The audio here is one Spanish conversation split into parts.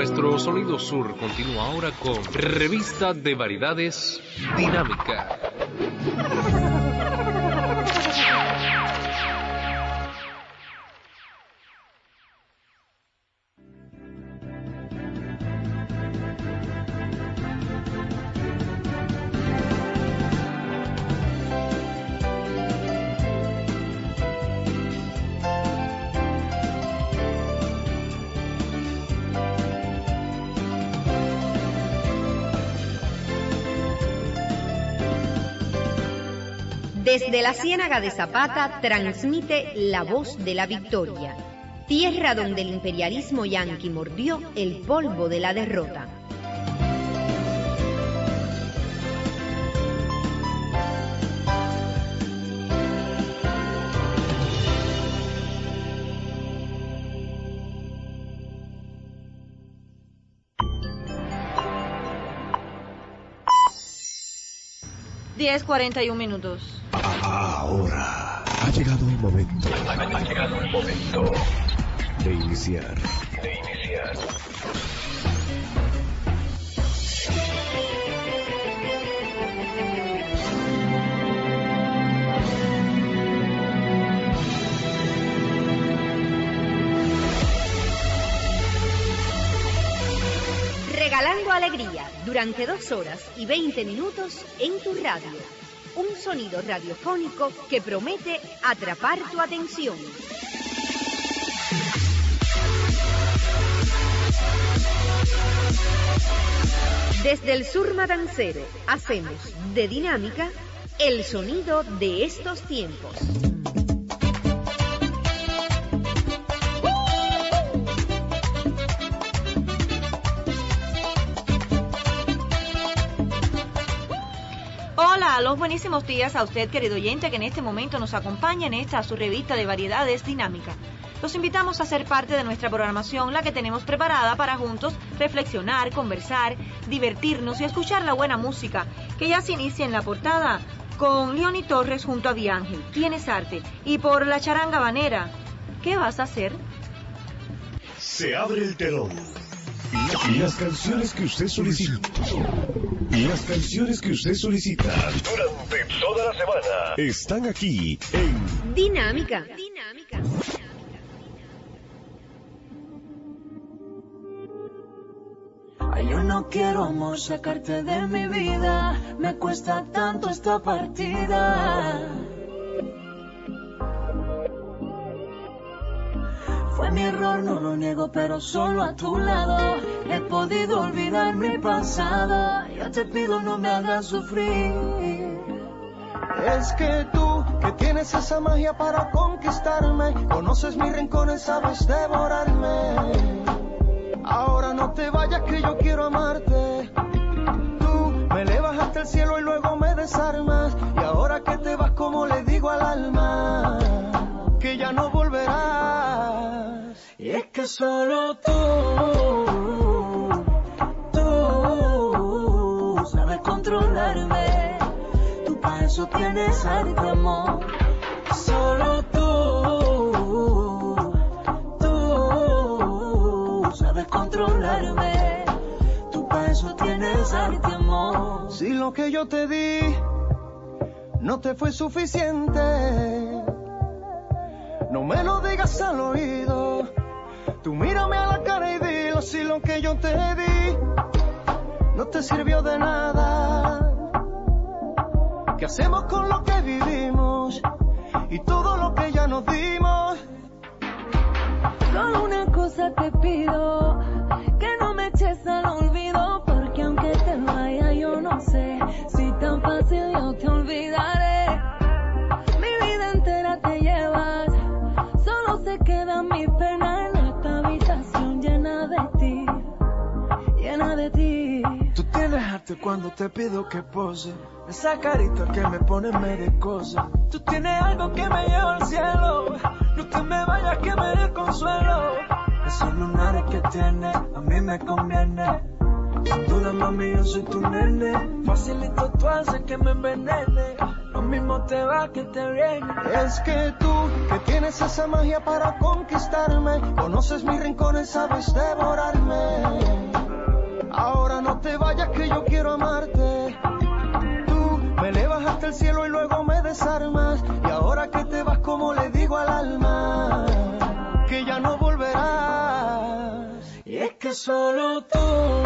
Nuestro Sonido Sur continúa ahora con Revista de Variedades Dinámica. Desde la Ciénaga de Zapata transmite La Voz de la Victoria, tierra donde el imperialismo yanqui mordió el polvo de la derrota. Diez 41 Ahora ha llegado el momento. De iniciar. Regalando alegría durante 2 horas y 20 minutos en tu radio. Un sonido radiofónico que promete atrapar tu atención. Desde el sur matancero hacemos de Dinámica el sonido de estos tiempos. Hola, los buenísimos días a usted, querido oyente, que en este momento nos acompaña en esta su revista de variedades Dinámica. Los invitamos a ser parte de nuestra programación, la que tenemos preparada para juntos reflexionar, conversar, divertirnos y escuchar la buena música, que ya se inicia en la portada con Leoni Torres junto a Biángel, Tienes Arte, y por la charanga habanera, ¿qué vas a hacer? Se abre el telón. Las canciones que usted solicita. Las canciones que usted solicita durante toda la semana están aquí en Dinámica. Ay, yo no quiero, amor, sacarte de mi vida. Me cuesta tanto esta partida. Fue mi error, no lo niego, pero solo a tu lado he podido olvidar mi pasado. Yo te pido no me hagas sufrir. Es que tú, que tienes esa magia para conquistarme, conoces mis rincones, sabes devorarme. Ahora no te vayas que yo quiero amarte. Tú me elevas hasta el cielo y luego me desarmas. Y ahora que te vas, como le digo al alma, que ya no volverás. Y es que solo tú sabes controlarme. Tú para eso tienes arte, amor. Solo tú sabes controlarme. Tú para eso tienes arte, amor. Si lo que yo te di no te fue suficiente, no me lo digas al oído. Tú mírame a la cara y dilo. Si lo que yo te di no te sirvió de nada, ¿qué hacemos con lo que vivimos y todo lo que ya nos dimos? Solo una cosa te pido, que no me eches al olvido, porque aunque te vaya yo no sé si tan fácil yo te olvidaré. Mi vida entera te llevas, solo se queda mi pena en esta habitación llena de ti, llena de ti. Tú tienes arte cuando te pido que pose, esa carita que me pone medio cosa. Tú tienes algo que me lleva al cielo, no te me vayas que me dé consuelo. Esos lunares que tienes a mí me conviene, Sin duda, mami, yo soy tu nene. Facilito tú haces que me envenene. Lo mismo te va que te viene. Es que tú, que tienes esa magia para conquistarme, conoces mis rincones, sabes devorarme. Ahora no te vayas que yo quiero amarte. Tú me elevas hasta el cielo y luego me desarmas. Y ahora que te vas, como le digo al alma, que ya no volverás. Y es que solo tú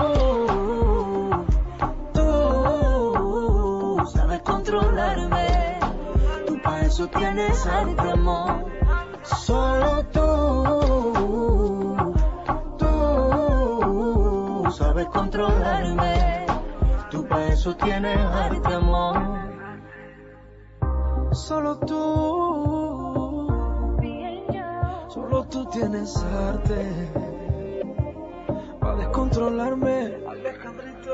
sabes controlarme. Tú pa' eso tienes arte, amor. Solo tú sabes controlarme. Tú pa' eso tienes arte, amor. Solo tú tienes arte para descontrolarme, Alejandrito.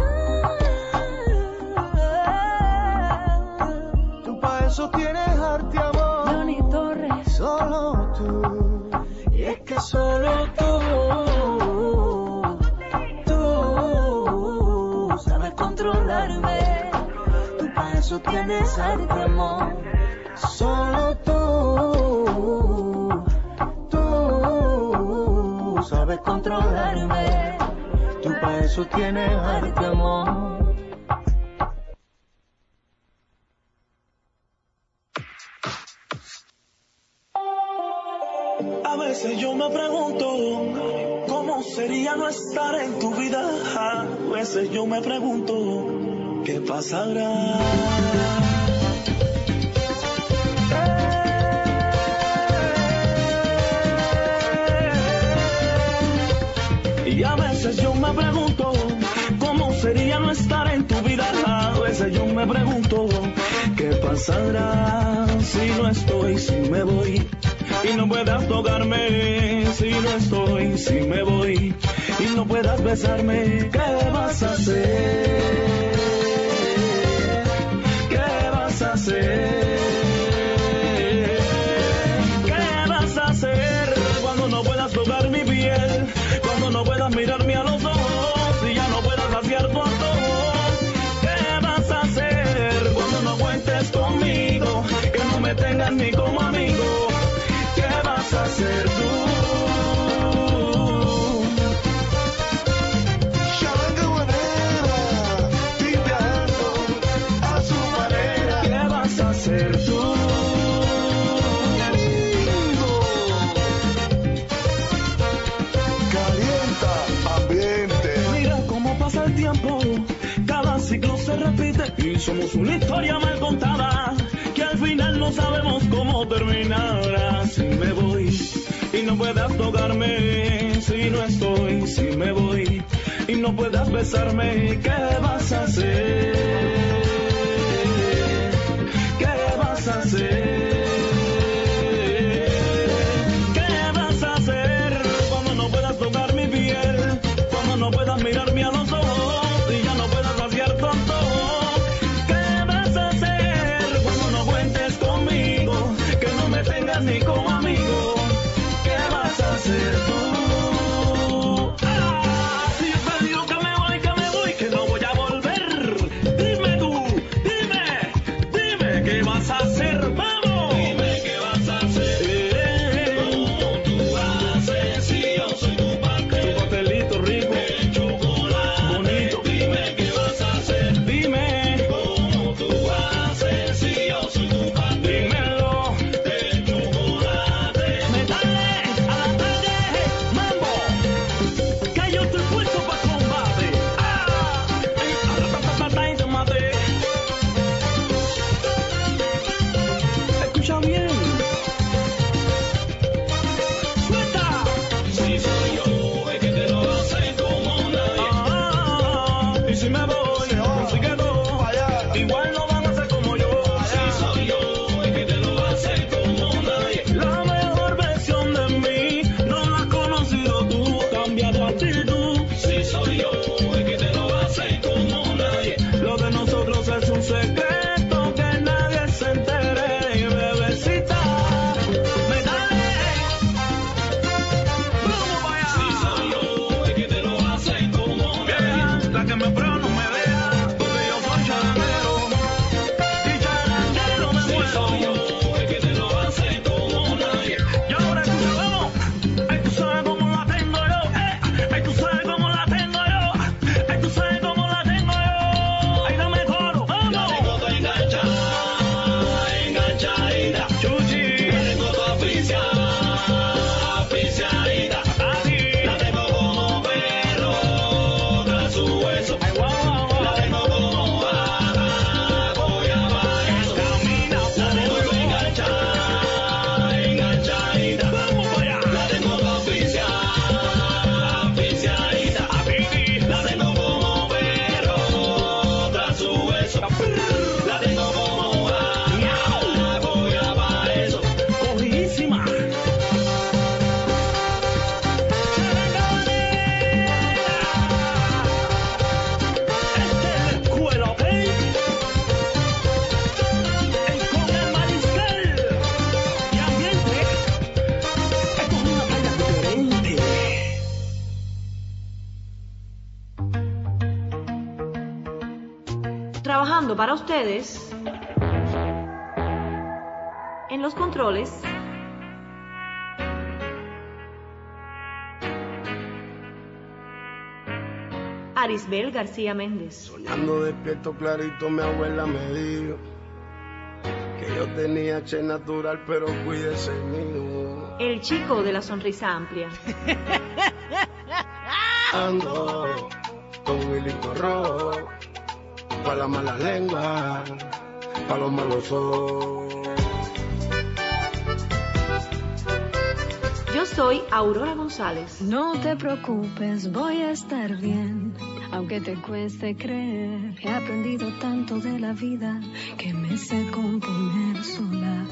tú pa' eso tienes arte, amor. Johnny Torres. Solo tú. Y es que solo tú sabes controlarme. Tú pa' eso tienes arte, amor. Solo tú sabes controlarme. Tú pa' eso tienes arte, amor. A veces yo me pregunto cómo sería no estar en tu vida. A veces yo me pregunto qué pasará. Y a veces yo me pregunto cómo sería no estar en tu vida. A veces yo me pregunto qué pasará si no estoy, si me voy. Y no puedas tocarme si no estoy, si me voy. Y no puedas besarme, ¿qué vas a hacer? ¿Qué vas a hacer? ¿Qué vas a hacer cuando no puedas tocar mi piel? Cuando no puedas mirarme a los ojos y ya no puedas saciar tu antojo. ¿Qué vas a hacer cuando no cuentes conmigo? Que no me tengas ni como amigo. ¿Qué vas a hacer tú? Charanga manera, viviendo a su manera. ¿Qué vas a hacer tú? Calienta ambiente. Mira cómo pasa el tiempo, cada ciclo se repite y somos una historia mal contada, que al final no sabemos cómo terminará. Si me voy y no puedas tocarme, si no estoy, si me voy y no puedas besarme, ¿qué vas a hacer? ¿Qué vas a hacer? ¿Qué vas a hacer cuando no puedas tocar mi piel? Cuando no puedas mirarme a los ojos y ya no puedas saciar tu antojo. ¿Qué vas a hacer cuando no cuentes conmigo? Que no me tengas ni como amigo. ¿Qué vas a hacer tú? Si yo te digo que me voy, que no voy a volver, dime trabajando para ustedes en los controles, Arisbel García Méndez. Soñando despierto clarito, mi abuela me dijo que yo tenía H natural, pero cuídese mío. El chico de la sonrisa amplia. Ando con un hilito rojo, pa' la mala lengua, pa' los malos ojos. Yo soy Aurora González. No te preocupes, voy a estar bien. Aunque te cueste creer, he aprendido tanto de la vida que me sé componer sola.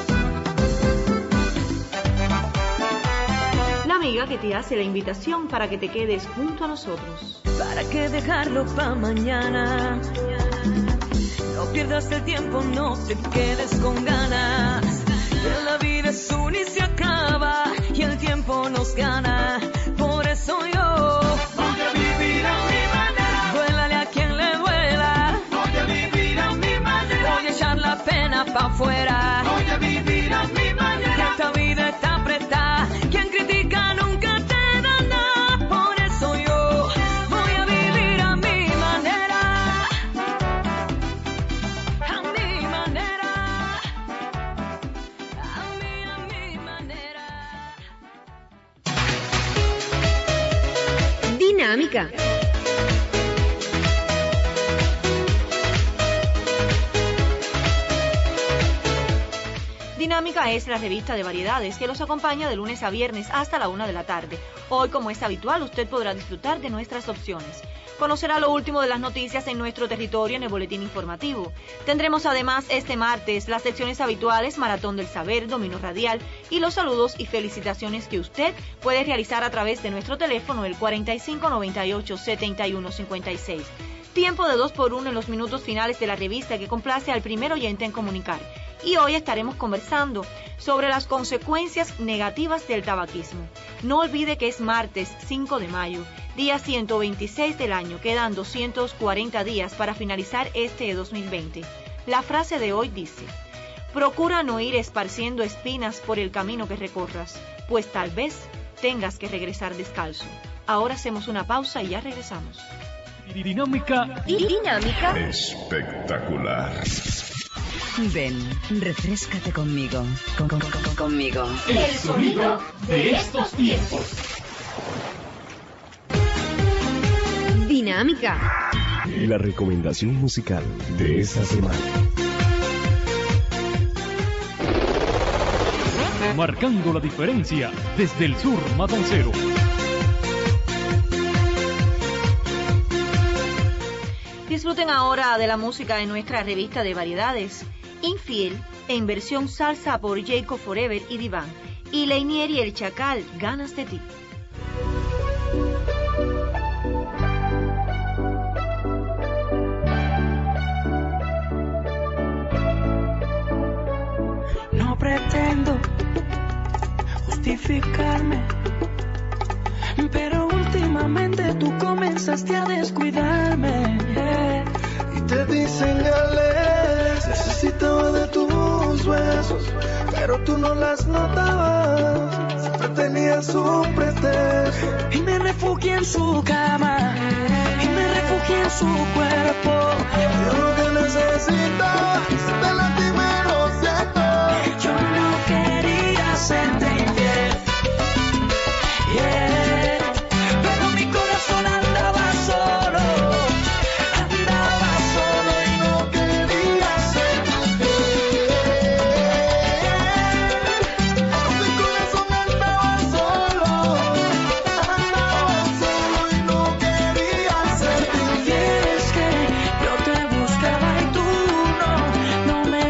La amiga que te hace la invitación para que te quedes junto a nosotros. ¿Para qué dejarlo pa' mañana? No pierdas el tiempo, no te quedes con ganas. Que la vida es una y se acaba, y el tiempo nos gana. Por eso yo voy a vivir a mi manera. Duélale a quien le duela. Voy a vivir a mi manera. Voy a echar la pena pa' afuera. Voy a vivir a mi manera. Esta vida está apretada. Quien critica nunca te da nada. Por eso yo voy a vivir a mi manera. A mi manera. A mi manera. Dinámica. Dinámica es la revista de variedades que los acompaña de lunes a viernes hasta la 1 de la tarde. Hoy, como es habitual, usted podrá disfrutar de nuestras opciones. Conocerá lo último de las noticias en nuestro territorio en el boletín informativo. Tendremos además este martes las secciones habituales Maratón del Saber, Dominó Radial y los saludos y felicitaciones que usted puede realizar a través de nuestro teléfono el 4598-7156. Tiempo de 2x1 en los minutos finales de la revista que complace al primer oyente en comunicar. Y hoy estaremos conversando sobre las consecuencias negativas del tabaquismo. No olvide que es martes 5 de mayo, día 126 del año, quedan 240 días para finalizar este 2020. La frase de hoy dice: procura no ir esparciendo espinas por el camino que recorras, pues tal vez tengas que regresar descalzo. Ahora hacemos una pausa y ya regresamos. Dinámica. Dinámica. Espectacular. Ven, refréscate conmigo. Conmigo. El sonido de estos tiempos. Dinámica. La recomendación musical de esta semana. Marcando la diferencia desde el sur matancero. Disfruten ahora de la música de nuestra revista de variedades. Infiel, en versión salsa por Jacob Forever y Diván. Y Leinier y el Chacal, Ganas de ti. No pretendo justificarme, pero últimamente tú comenzaste a descuidarme. Y te dicen Alex, necesitaba de tus besos, pero tú no las notabas, siempre tenías un pretexto. Y me refugié en su cama, y me refugié en su cuerpo. Yo lo que necesitas, te lastimé, lo siento. Yo no quería serte infiel, yeah. Pero mi corazón andaba solo y no quería serte infiel. Mi corazón andaba solo y no quería serte infiel. Es que yo te buscaba y tú no me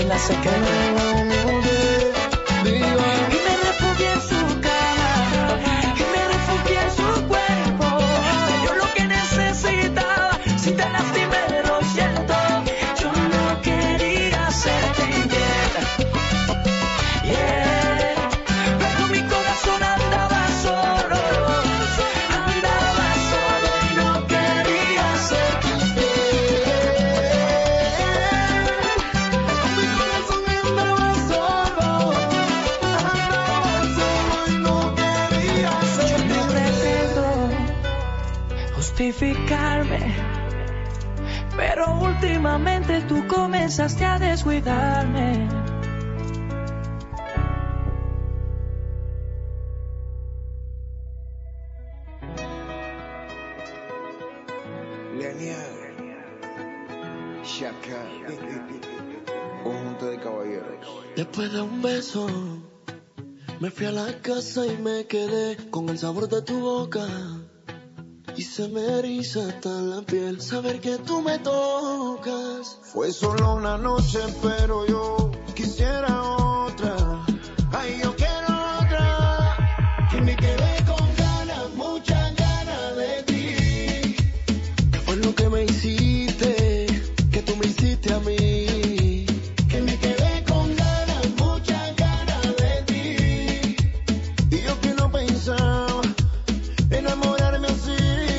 baila se queda. Y me refugié en su cama, y me refugié en su cuerpo. Yo lo que necesitaba, si te lastimé lo siento. Yo no quería hacerte inquieta, yeah. Pero mi corazón andaba solo y no quería hacerte inquieta. Mi corazón andaba solo y no quería hacerte inquieta. Yo no pretendo justificarme, pero últimamente tú comenzaste a descuidarme. Shaka, conjunto de caballeros. Después de un beso, me fui a la casa y me quedé con el sabor de tu boca. Y se me eriza hasta la piel saber que tú me tocas. Fue solo una noche, pero yo quisiera otra. Ay, yo quiero otra. Que me quedé con ganas, muchas ganas de ti. ¿Qué fue lo que me hiciste? Que tú me hiciste a mí. Que me quedé con ganas, muchas ganas de ti. Y yo que no pensaba enamorarme así.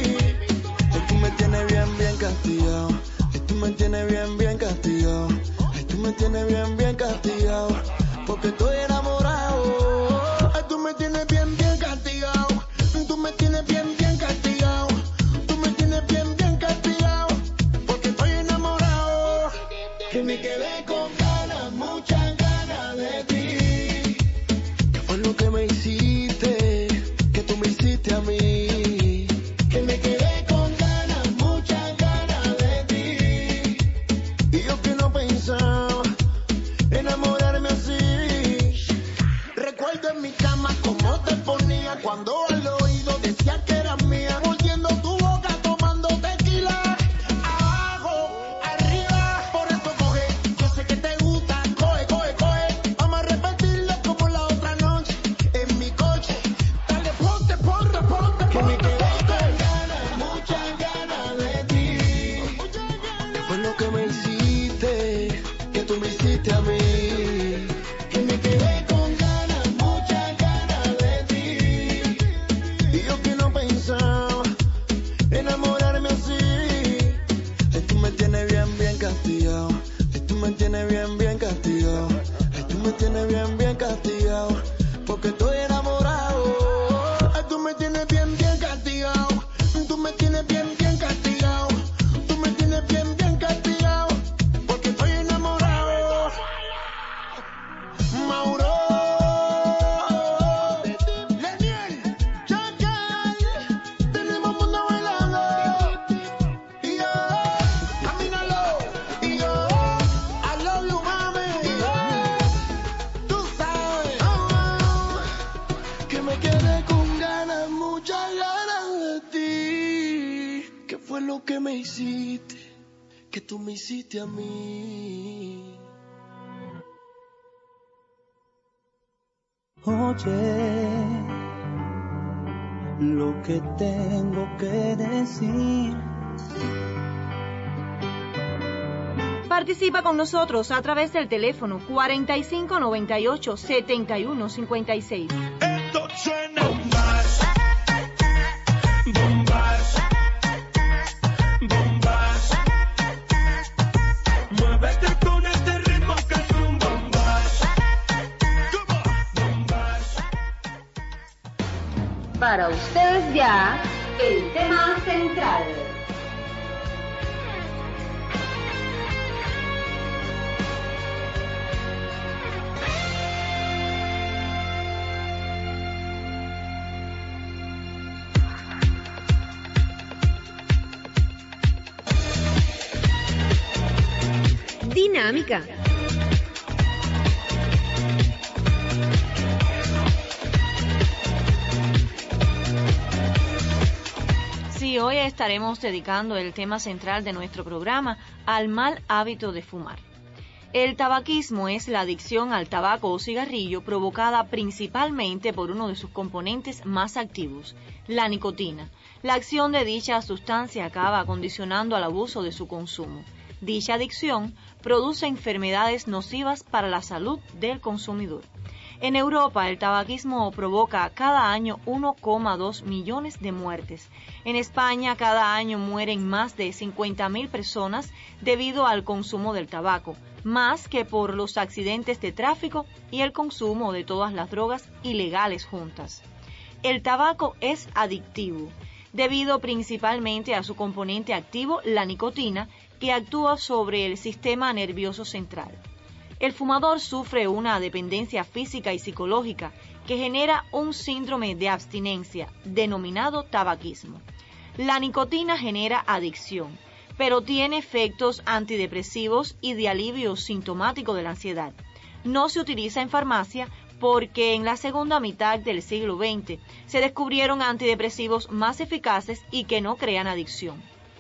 Tú me tienes bien, bien castigado. Tú me tienes bien, bien castigado. Tú me tienes bien, bien castigado. Porque estoy enamorado. Tú me tienes bien, bien castigado. Tú me tienes bien, bien castigado. Tú me tienes bien, bien castigado. Porque estoy enamorado. Que me quedé con ganas, muchas ganas de ti. ¿Qué fue lo que me hiciste? Que tú me hiciste a mí. Que me quedé con ganas, muchas ganas de ti. Y yo que no pensaba enamorarme así. Recuerdo en mi cama cómo te ponía cuando al oído decía que eras mía. Mordiendo tu boca, tomando tequila. Abajo, arriba, por eso coge. Yo sé que te gusta, coge, coge, coge. Vamos a repetirlo como la otra noche. En mi coche, dale, ponte, ponte, ponte. Que me quedé con ganas, muchas ganas de ti. ¿Qué fue lo que me hiciste? Que tú me hiciste a mí. Que me quedé con ganas, muchas ganas de ti. Y yo que no pensaba enamorarme así. Tú me tienes bien, bien castigado. Tú me tienes bien, bien castigado. Tú me tienes bien, bien castigado. Porque estoy enamorado. Tú me tienes bien, bien castigado. Tú me tienes bien, bien castigado. Tú me tienes bien, bien castigado. Porque estoy enamorado. Mauro, Leniel, Chacal, tenemos mundo bailando. Y yo, camínalo. Y yo, I love you, mami. Y yo, tú sabes. Que me quedé con ganas, muchas ganas de ti. ¿Qué fue lo que me hiciste? Que tú me hiciste a mí. Oye, lo que tengo que decir. Participa con nosotros a través del teléfono 4598-7156. Esto suena bombas, bombas, bombas. Muévete con este ritmo que es un bombas. Bombas. Para ustedes ya, el tema central. Dinámica. Sí, hoy estaremos dedicando el tema central de nuestro programa al mal hábito de fumar. El tabaquismo es la adicción al tabaco o cigarrillo provocada principalmente por uno de sus componentes más activos, la nicotina. La acción de dicha sustancia acaba condicionando al abuso de su consumo. Dicha adicción produce enfermedades nocivas para la salud del consumidor. En Europa, el tabaquismo provoca cada año 1,2 millones de muertes. En España, cada año mueren más de 50.000 personas debido al consumo del tabaco, más que por los accidentes de tráfico y el consumo de todas las drogas ilegales juntas. El tabaco es adictivo, debido principalmente a su componente activo, la nicotina, que actúa sobre el sistema nervioso central. El fumador sufre una dependencia física y psicológica que genera un síndrome de abstinencia, denominado tabaquismo. La nicotina genera adicción, pero tiene efectos antidepresivos y de alivio sintomático de la ansiedad. No se utiliza en farmacia porque en la segunda mitad del siglo XX se descubrieron antidepresivos más eficaces y que no crean adicción.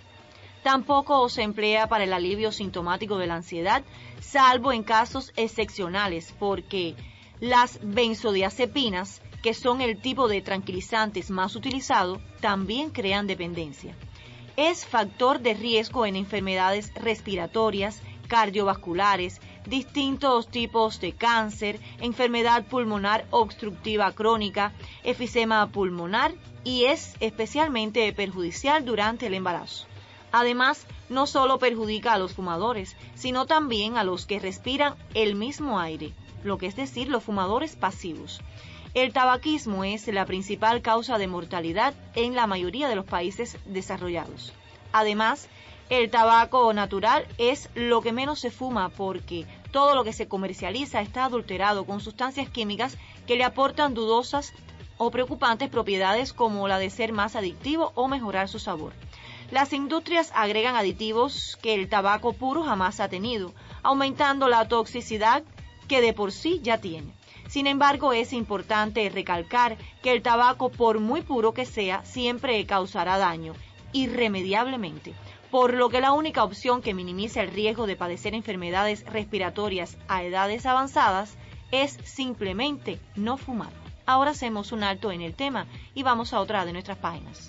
Tampoco se emplea para el alivio sintomático de la ansiedad, salvo en casos excepcionales, porque las benzodiazepinas, que son el tipo de tranquilizantes más utilizado, también crean dependencia. Es factor de riesgo en enfermedades respiratorias, cardiovasculares, distintos tipos de cáncer, enfermedad pulmonar obstructiva crónica, efisema pulmonar y es especialmente perjudicial durante el embarazo. Además, no solo perjudica a los fumadores, sino también a los que respiran el mismo aire, lo que es decir, los fumadores pasivos. El tabaquismo es la principal causa de mortalidad en la mayoría de los países desarrollados. Además, el tabaco natural es lo que menos se fuma porque todo lo que se comercializa está adulterado con sustancias químicas que le aportan dudosas o preocupantes propiedades como la de ser más adictivo o mejorar su sabor. Las industrias agregan aditivos que el tabaco puro jamás ha tenido, aumentando la toxicidad que de por sí ya tiene. Sin embargo, es importante recalcar que el tabaco, por muy puro que sea, siempre causará daño, irremediablemente, por lo que la única opción que minimiza el riesgo de padecer enfermedades respiratorias a edades avanzadas es simplemente no fumar. Ahora hacemos un alto en el tema y vamos a otra de nuestras páginas.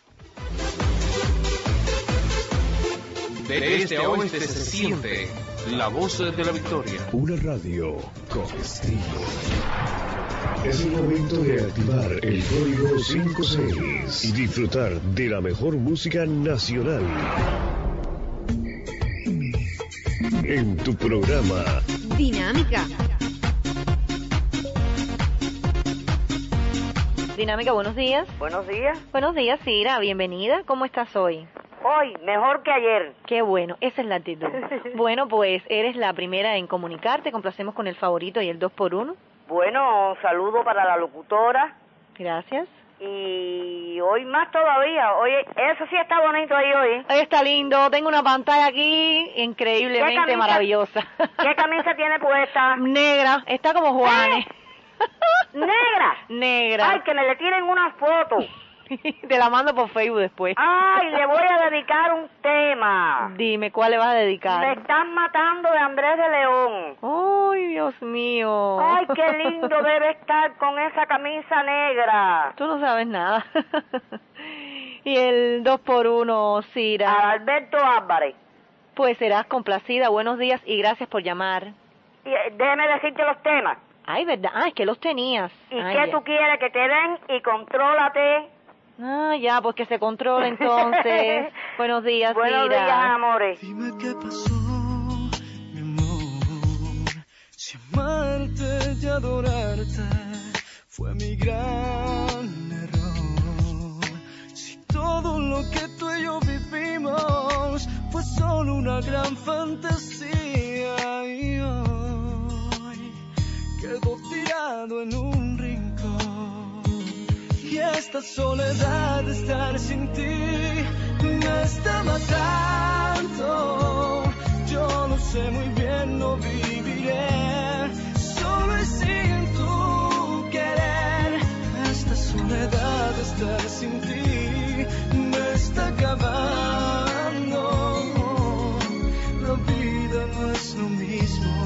De este a oeste se siente la voz de la victoria. Una radio con estilo. Es el momento de activar el código 56 y disfrutar de la mejor música nacional. En tu programa Dinámica. Dinámica, buenos días. Buenos días. Buenos días, Cira, bienvenida. ¿Cómo estás hoy? Hoy, mejor que ayer. Qué bueno, esa es la actitud. Bueno, pues eres la primera en comunicarte, complacemos con el favorito y el 2x1. Bueno, un saludo para la locutora. Gracias. Y hoy más todavía. Oye, eso sí está bonito ahí hoy. Está lindo, tengo una pantalla aquí increíblemente maravillosa. ¿Qué camisa tiene puesta? Negra, está como Juanes. ¿Negra? Negra. Ay, que me le tiren una foto. Te la mando por Facebook después. Ay, le voy a dedicar un tema. Dime, ¿cuál le vas a dedicar? Me están matando de Andrés de León. Ay, Dios mío. Ay, qué lindo debe estar con esa camisa negra. Tú no sabes nada. Y el 2x1, Cira. Alberto Álvarez. Pues serás complacida. Buenos días y gracias por llamar. Y, déjeme decirte los temas. Ay, ¿verdad? Ah, es que los tenías. ¿Y ay, qué ya. tú quieres que te den? Y contrólate. Ah, ya, pues que se controle entonces. Buenos días, Buenos Cira. días, amores. Dime qué pasó, mi amor. Si amarte y adorarte fue mi gran error. Si todo lo que tú y yo vivimos fue solo una gran fantasía y hoy quedó tirado en un rincón. Y esta soledad de estar sin ti me está matando. Yo lo sé muy bien, no viviré solo y sin tu querer. Esta soledad de estar sin ti me está acabando. La vida no es lo mismo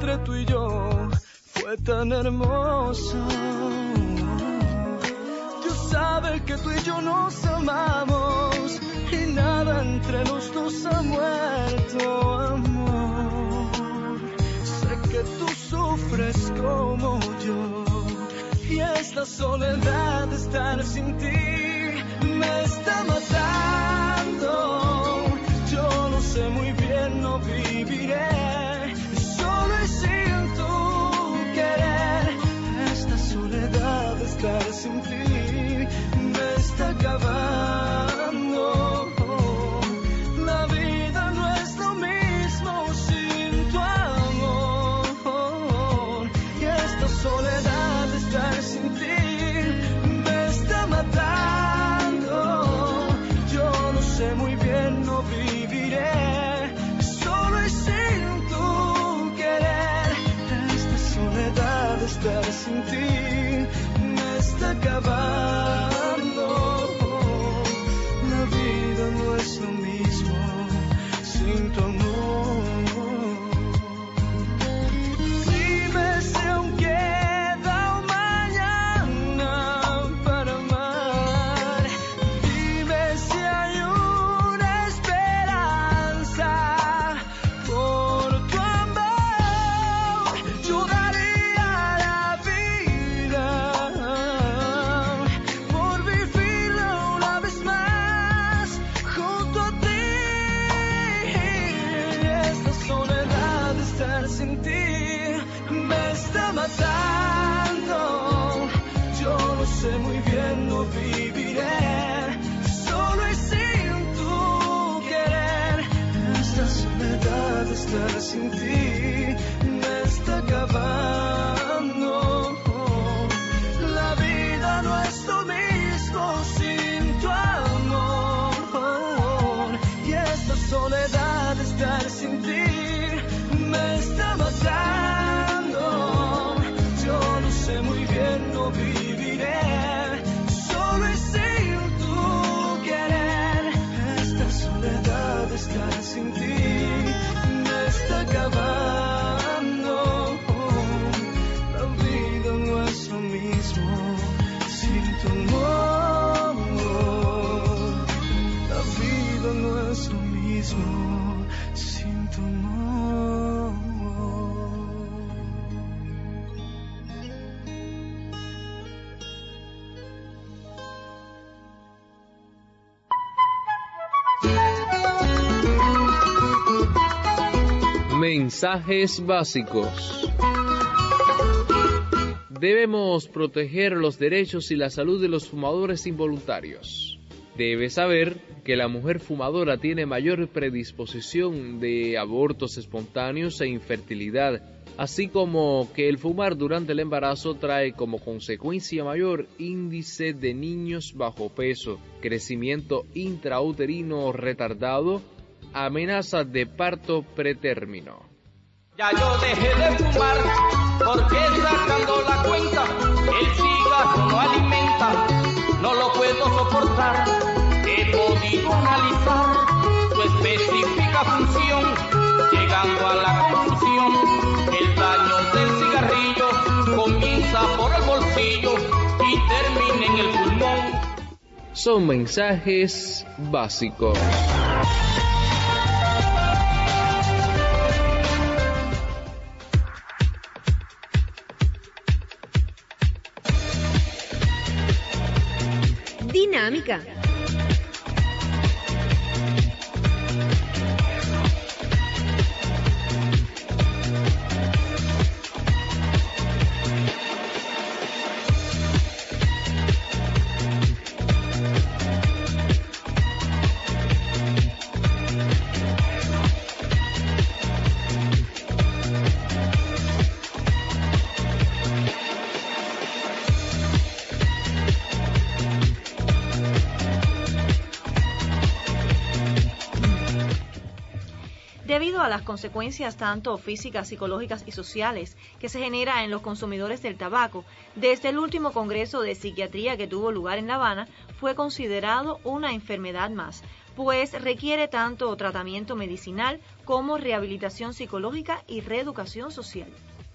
entre tú y yo fue tan hermoso. Dios sabe que tú y yo nos amamos y nada entre los dos ha muerto, amor. Sé que tú sufres como yo y esta soledad de estar sin ti me está matando. Yo no sé muy bien, no viviré solo y sin tu querer. Esta soledad de estar sin ti me está acabando. La vida no es lo mismo sin tu amor. Y esta soledad de estar sin ti me está matando. Yo no sé muy bien, no viviré solo y sin tu querer. Esta soledad de estar sin ti me está acabando. La vida no es lo mismo sin tu amor. Dime si aún queda un mañana para amar. Dime si hay una esperanza por tu amor. Yo daría la vida por vivirlo una vez más junto a ti. Esta soledad de estar sin ti me está matando. Yo no sé muy bien, no viviré solo y sin tu querer. Esta soledad de estar sin ti me está acabando. La vida no es lo mismo sin tu amor. Y esta soledad de estar sin ti me está matando. Yo no sé muy bien, no viviré solo y sin tu querer. Esta soledad de estar sin ti me está acabando. La vida no es lo mismo sin tu amor. La vida no es lo mismo sin tu amor. Mensajes básicos. Debemos proteger los derechos y la salud de los fumadores involuntarios. Debe saber que la mujer fumadora tiene mayor predisposición de abortos espontáneos e infertilidad, así como que el fumar durante el embarazo trae como consecuencia mayor índice de niños bajo peso, crecimiento intrauterino retardado, amenaza de parto pretérmino. Ya yo dejé de fumar porque sacando la cuenta el cigarro no alimenta, no lo puedo soportar. He podido analizar su específica función, llegando a la conclusión que el daño del cigarrillo comienza por el bolsillo y termina en el pulmón. Son mensajes básicos. Dinámica. a las consecuencias tanto físicas, psicológicas y sociales que se genera en los consumidores del tabaco, desde el último Congreso de Psiquiatría que tuvo lugar en La Habana, fue considerado una enfermedad más, pues requiere tanto tratamiento medicinal como rehabilitación psicológica y reeducación social.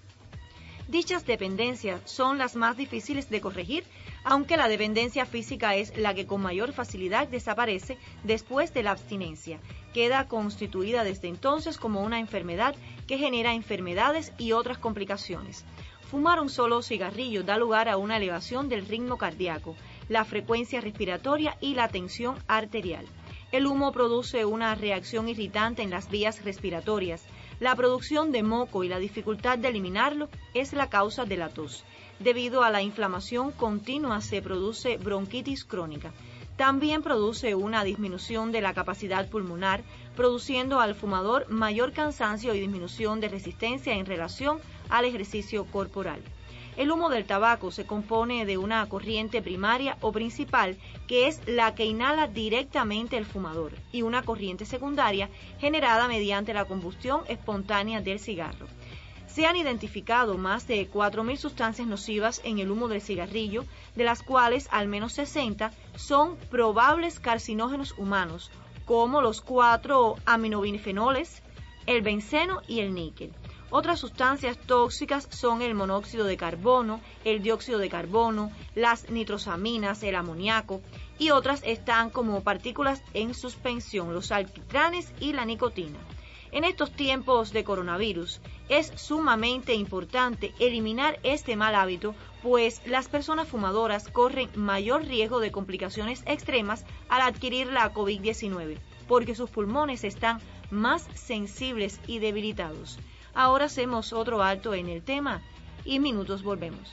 Dichas dependencias son las más difíciles de corregir, aunque la dependencia física es la que con mayor facilidad desaparece después de la abstinencia. Queda constituida desde entonces como una enfermedad que genera enfermedades y otras complicaciones. Fumar un solo cigarrillo da lugar a una elevación del ritmo cardíaco, la frecuencia respiratoria y la tensión arterial. El humo produce una reacción irritante en las vías respiratorias. La producción de moco y la dificultad de eliminarlo es la causa de la tos. Debido a la inflamación continua se produce bronquitis crónica. También produce una disminución de la capacidad pulmonar, produciendo al fumador mayor cansancio y disminución de resistencia en relación al ejercicio corporal. El humo del tabaco se compone de una corriente primaria o principal, que es la que inhala directamente el fumador, y una corriente secundaria generada mediante la combustión espontánea del cigarro. Se han identificado más de 4.000 sustancias nocivas en el humo del cigarrillo, de las cuales al menos 60 son probables carcinógenos humanos, como los 4 aminobifenoles, el benceno y el níquel. Otras sustancias tóxicas son el monóxido de carbono, el dióxido de carbono, las nitrosaminas, el amoníaco, y otras están como partículas en suspensión, los alquitranes y la nicotina. En estos tiempos de coronavirus es sumamente importante eliminar este mal hábito, pues las personas fumadoras corren mayor riesgo de complicaciones extremas al adquirir la COVID-19, porque sus pulmones están más sensibles y debilitados. Ahora hacemos otro alto en el tema y en minutos volvemos.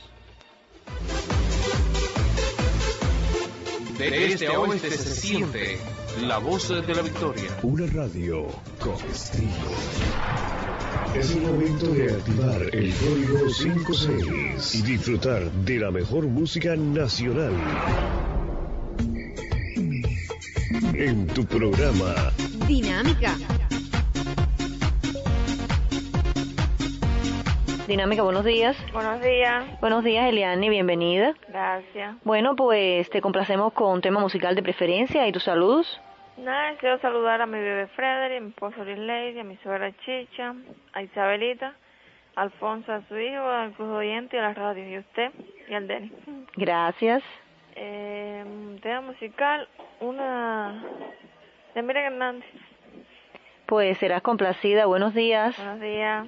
De este a oeste se siente la voz de la victoria. Una radio con estilo. Es el momento de activar el código 56 y disfrutar de la mejor música nacional. En tu programa Dinámica. Dinámica, buenos días. Buenos días. Buenos días, Eliane, bienvenida. Gracias. Bueno, pues te complacemos con tema musical de preferencia y tus saludos. Nada, quiero saludar a mi bebé Frederick, a mi esposo Liz Lady, a mi suegra Chicha, a Isabelita, a Alfonso, a su hijo, al Cruz Oyente y a la radio, y a usted y al Denis. Gracias. Tema musical, una de Miriam Hernández. Pues serás complacida, buenos días. Buenos días.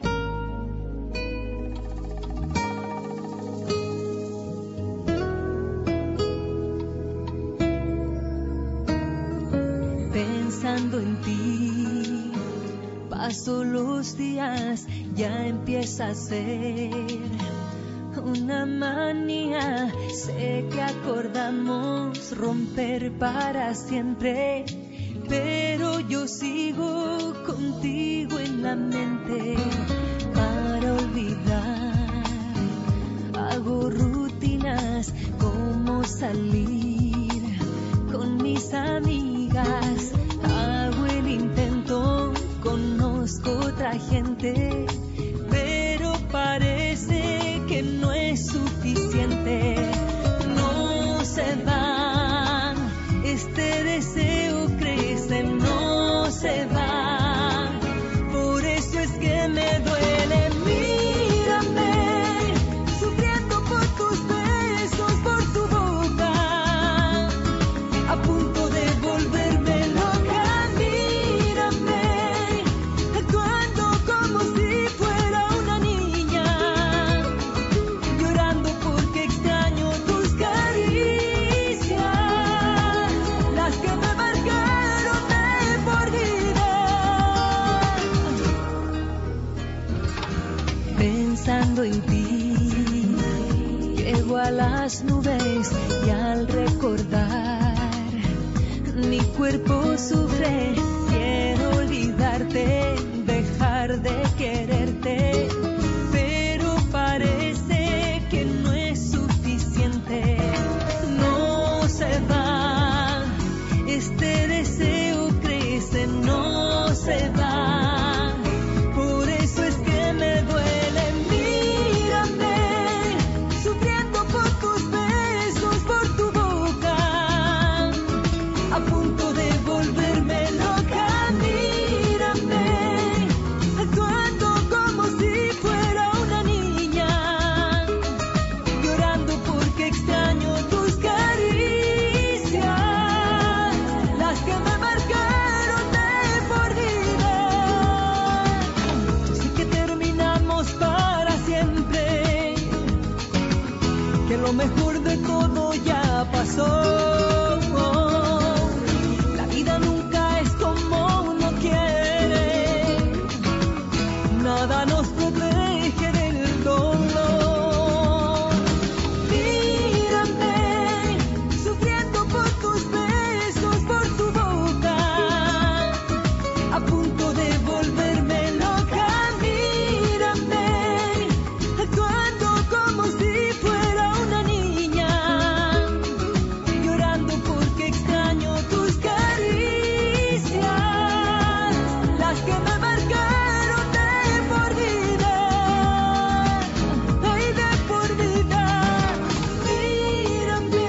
Pensando en ti, paso los días, ya empieza a ser una manía. Sé que acordamos romper para siempre, pero yo sigo contigo en la mente. Para olvidar, hago rutinas como salir con mis amigas. Hago el intento, conozco otra gente, pero parece que no es suficiente. No se va, este deseo crece, no se va. Por eso es que me duele. Mírame, sufriendo por tus besos, por tu boca, a punto de volverme loca. Mírame, actuando como si fuera una niña, llorando porque extraño tus caricias, las que me marcaron de por vida. Pensando en ti, llego a las nubes y al recordar mi cuerpo sufre. Quiero olvidarte, dejar de quererte, pero parece que no es suficiente. No se va, este deseo crece, no se va. mejor de todo ya pasó. La vida nunca es como uno quiere, nada nos protege del dolor. Mírame, sufriendo por tus besos, por tu boca, a punto de volverme loca. Mírame, actuando como si fuera una niña, llorando porque extraño tus caricias, las que me marcaron de por vida, ay, de por vida. Mírame,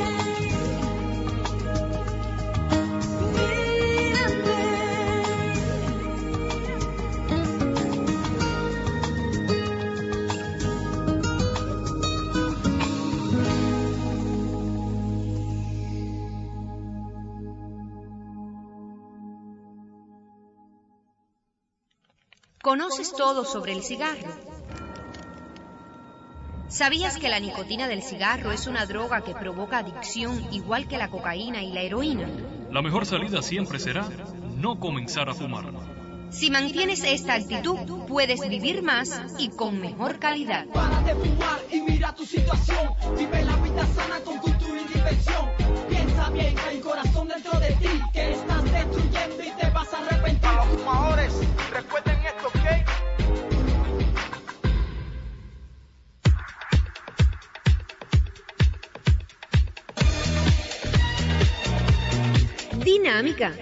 ¿Conoces todo sobre el cigarro? ¿Sabías que la nicotina del cigarro es una droga que provoca adicción igual que la cocaína y la heroína? La mejor salida siempre será no comenzar a fumar. Si mantienes esta actitud, puedes vivir más y con mejor calidad. Para de fumar y mira tu situación. Vive la vida sana con cultura y diversión. Piensa bien, hay un corazón dentro de ti que estás destruyendo y te vas a arrepentir. A los fumadores, recuerden esto, ¿ok? Dinámica.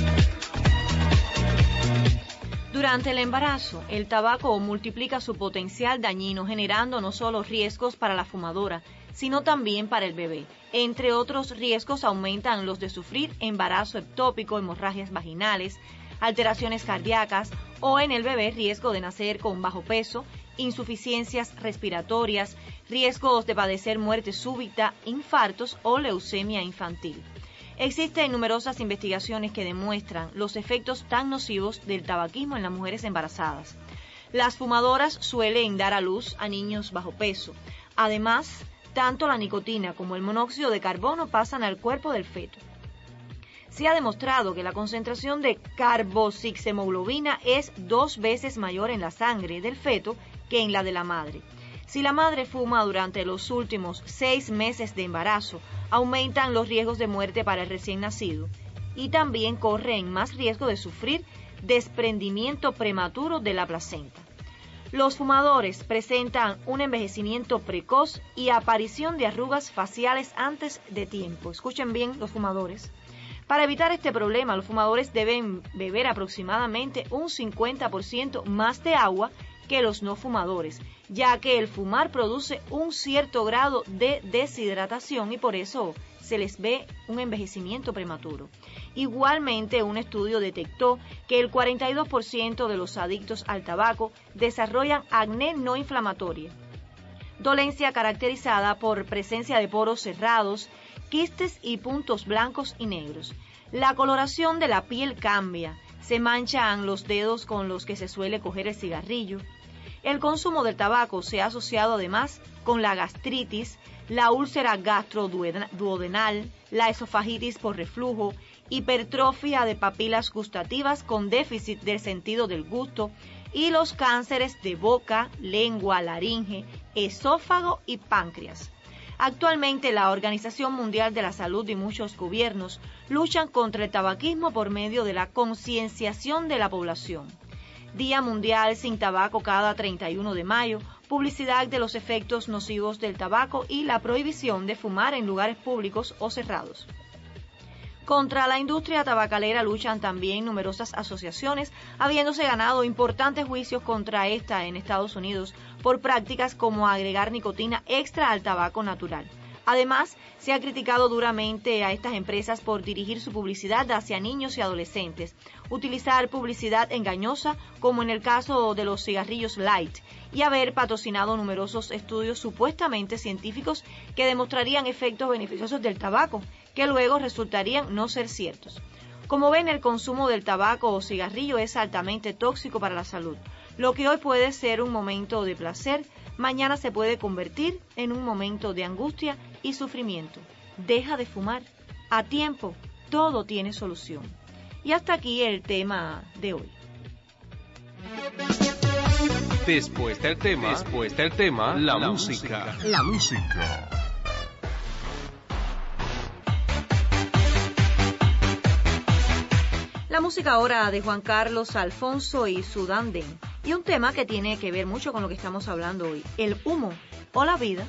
Durante el embarazo, el tabaco multiplica su potencial dañino, generando no solo riesgos para la fumadora, sino también para el bebé. Entre otros riesgos aumentan los de sufrir embarazo ectópico, hemorragias vaginales, alteraciones cardíacas o en el bebé riesgo de nacer con bajo peso, insuficiencias respiratorias, riesgos de padecer muerte súbita, infartos o leucemia infantil. Existen numerosas investigaciones que demuestran los efectos tan nocivos del tabaquismo en las mujeres embarazadas. Las fumadoras suelen dar a luz a niños bajo peso. Además, tanto la nicotina como el monóxido de carbono pasan al cuerpo del feto. Se ha demostrado que la concentración de carboxihemoglobina es 2 veces mayor en la sangre del feto que en la de la madre. Si la madre fuma durante los últimos 6 meses de embarazo, aumentan los riesgos de muerte para el recién nacido y también corren más riesgo de sufrir desprendimiento prematuro de la placenta. Los fumadores presentan un envejecimiento precoz y aparición de arrugas faciales antes de tiempo. Escuchen bien los fumadores. Para evitar este problema, los fumadores deben beber aproximadamente un 50% más de agua que los no fumadores, ya que el fumar produce un cierto grado de deshidratación y por eso se les ve un envejecimiento prematuro. Igualmente, un estudio detectó que el 42% de los adictos al tabaco desarrollan acné no inflamatoria, dolencia caracterizada por presencia de poros cerrados, quistes y puntos blancos y negros. La coloración de la piel cambia, se manchan los dedos con los que se suele coger el cigarrillo. El consumo del tabaco se ha asociado además con la gastritis, la úlcera gastroduodenal, la esofagitis por reflujo, hipertrofia de papilas gustativas con déficit del sentido del gusto y los cánceres de boca, lengua, laringe, esófago y páncreas. Actualmente, la Organización Mundial de la Salud y muchos gobiernos luchan contra el tabaquismo por medio de la concienciación de la población. Día Mundial sin Tabaco cada 31 de mayo, publicidad de los efectos nocivos del tabaco y la prohibición de fumar en lugares públicos o cerrados. Contra la industria tabacalera luchan también numerosas asociaciones, habiéndose ganado importantes juicios contra esta en Estados Unidos por prácticas como agregar nicotina extra al tabaco natural. Además, se ha criticado duramente a estas empresas por dirigir su publicidad hacia niños y adolescentes, utilizar publicidad engañosa, como en el caso de los cigarrillos light, y haber patrocinado numerosos estudios supuestamente científicos que demostrarían efectos beneficiosos del tabaco, que luego resultarían no ser ciertos. Como ven, el consumo del tabaco o cigarrillo es altamente tóxico para la salud. Lo que hoy puede ser un momento de placer, mañana se puede convertir en un momento de angustia y sufrimiento. Deja de fumar. A tiempo, todo tiene solución. Y hasta aquí el tema de hoy. Después del tema, la música. La música. La música ahora de Juan Carlos Alfonso y Sudán Den. Y un tema que tiene que ver mucho con lo que estamos hablando hoy, el humo o la vida.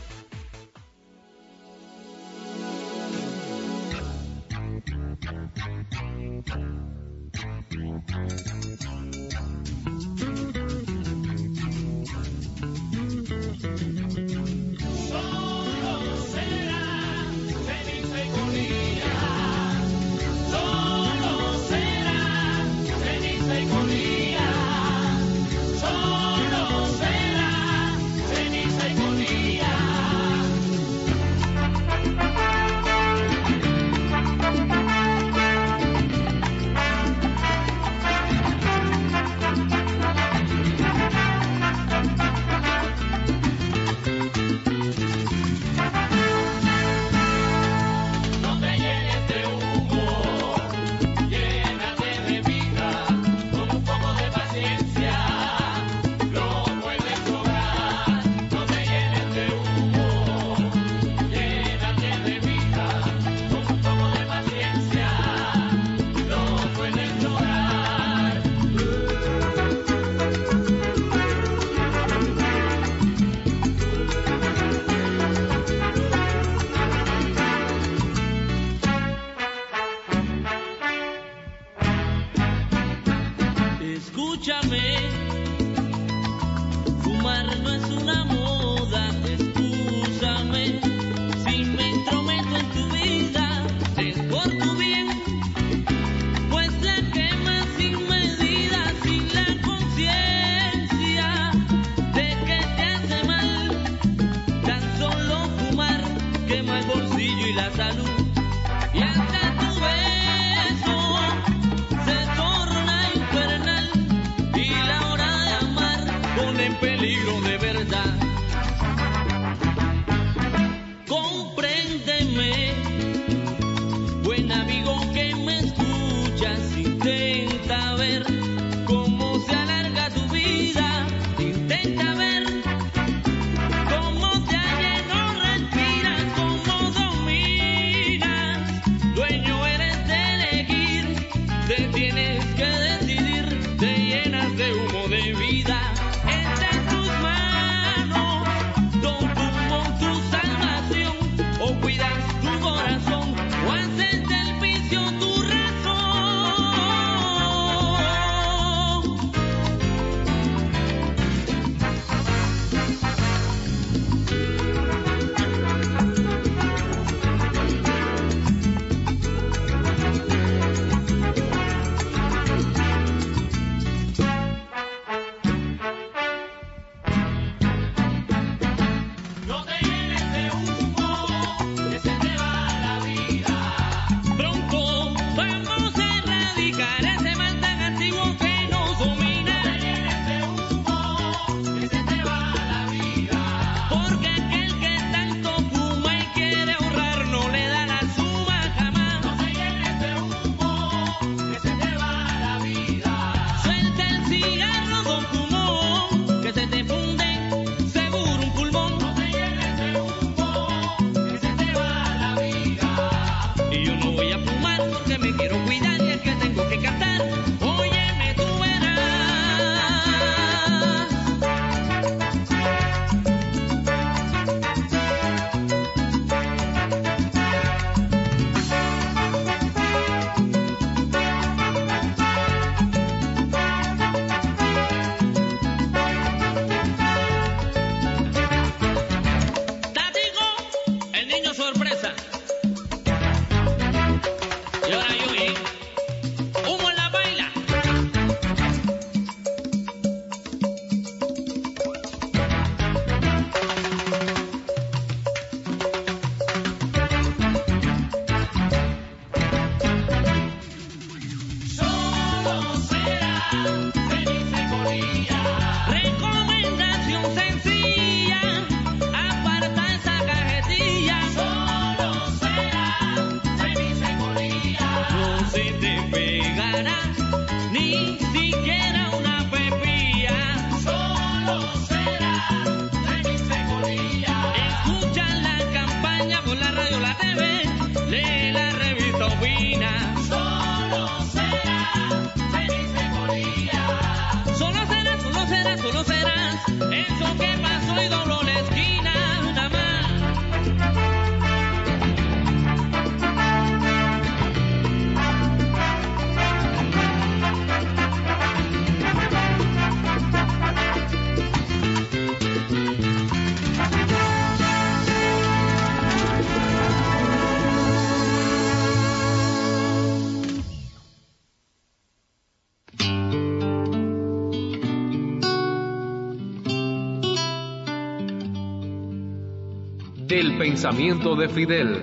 del pensamiento de Fidel.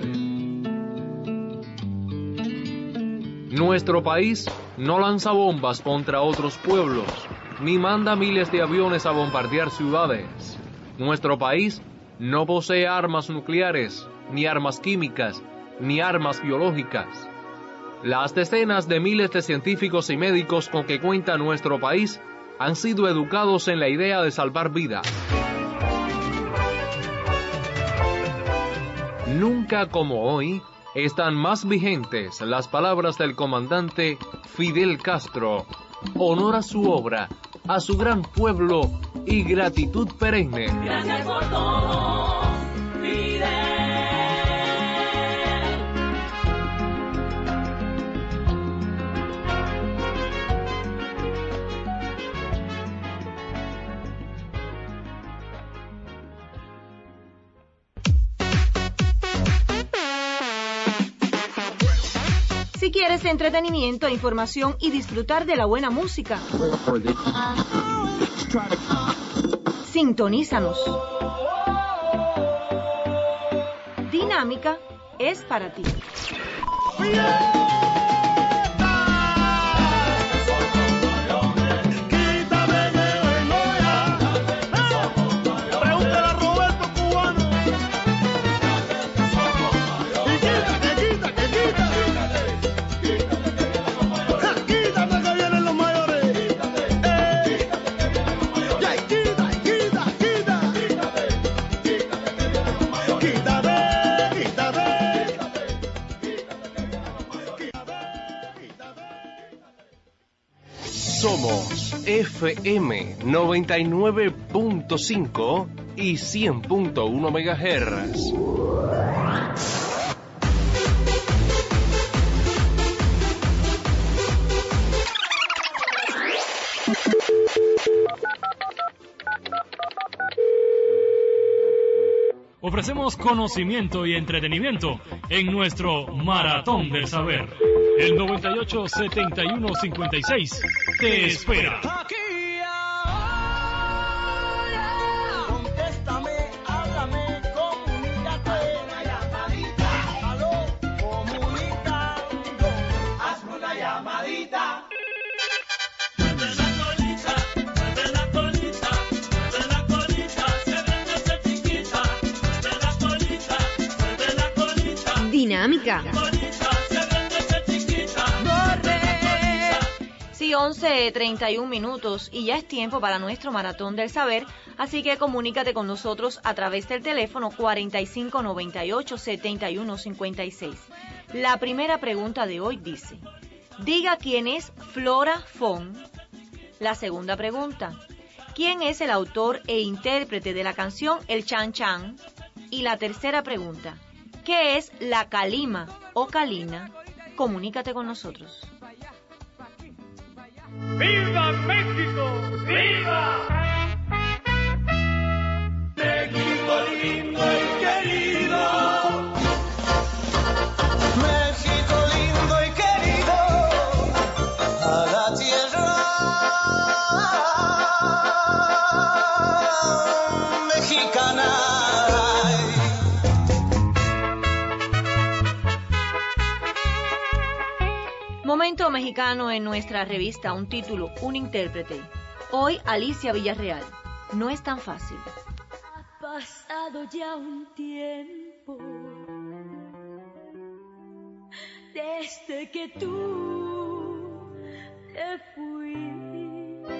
Nuestro país no lanza bombas contra otros pueblos, ni manda miles de aviones a bombardear ciudades. Nuestro país no posee armas nucleares, ni armas químicas, ni armas biológicas. Las decenas de miles de científicos y médicos con que cuenta nuestro país han sido educados en la idea de salvar vidas. Nunca como hoy están más vigentes las palabras del comandante Fidel Castro: honor a su obra, a su gran pueblo y gratitud perenne. Gracias por todo, Fidel. Si quieres entretenimiento, información y disfrutar de la buena música, sintonízanos. Dinámica es para ti. Somos FM 99.5 y 100.1 MHz. Ofrecemos conocimiento y entretenimiento en nuestro Maratón del Saber. El 98-71-56 te espera. Contéstame, háblame, comunícate. Una llamadita. Aló, comunicando. Hazme una llamadita. Mueve la colita, mueve la colita, mueve la colita, se ve que se chiquita. Mueve la colita, mueve la colita. Dinámica. Sí, 11:31 minutos y ya es tiempo para nuestro Maratón del Saber, así que comunícate con nosotros a través del teléfono 4598-7156. La primera pregunta de hoy dice: diga quién es Flora Fon. La segunda pregunta: ¿quién es el autor e intérprete de la canción El Chan Chan? Y la tercera pregunta: ¿qué es la calima o calina? Comunícate con nosotros. ¡Viva México! ¡Viva! México lindo y querido. México lindo y querido. A la tierra mexicana. Momento mexicano en nuestra revista, un título, un intérprete. Hoy Alicia Villarreal. No es tan fácil. Ha pasado ya un tiempo desde que tú te fuiste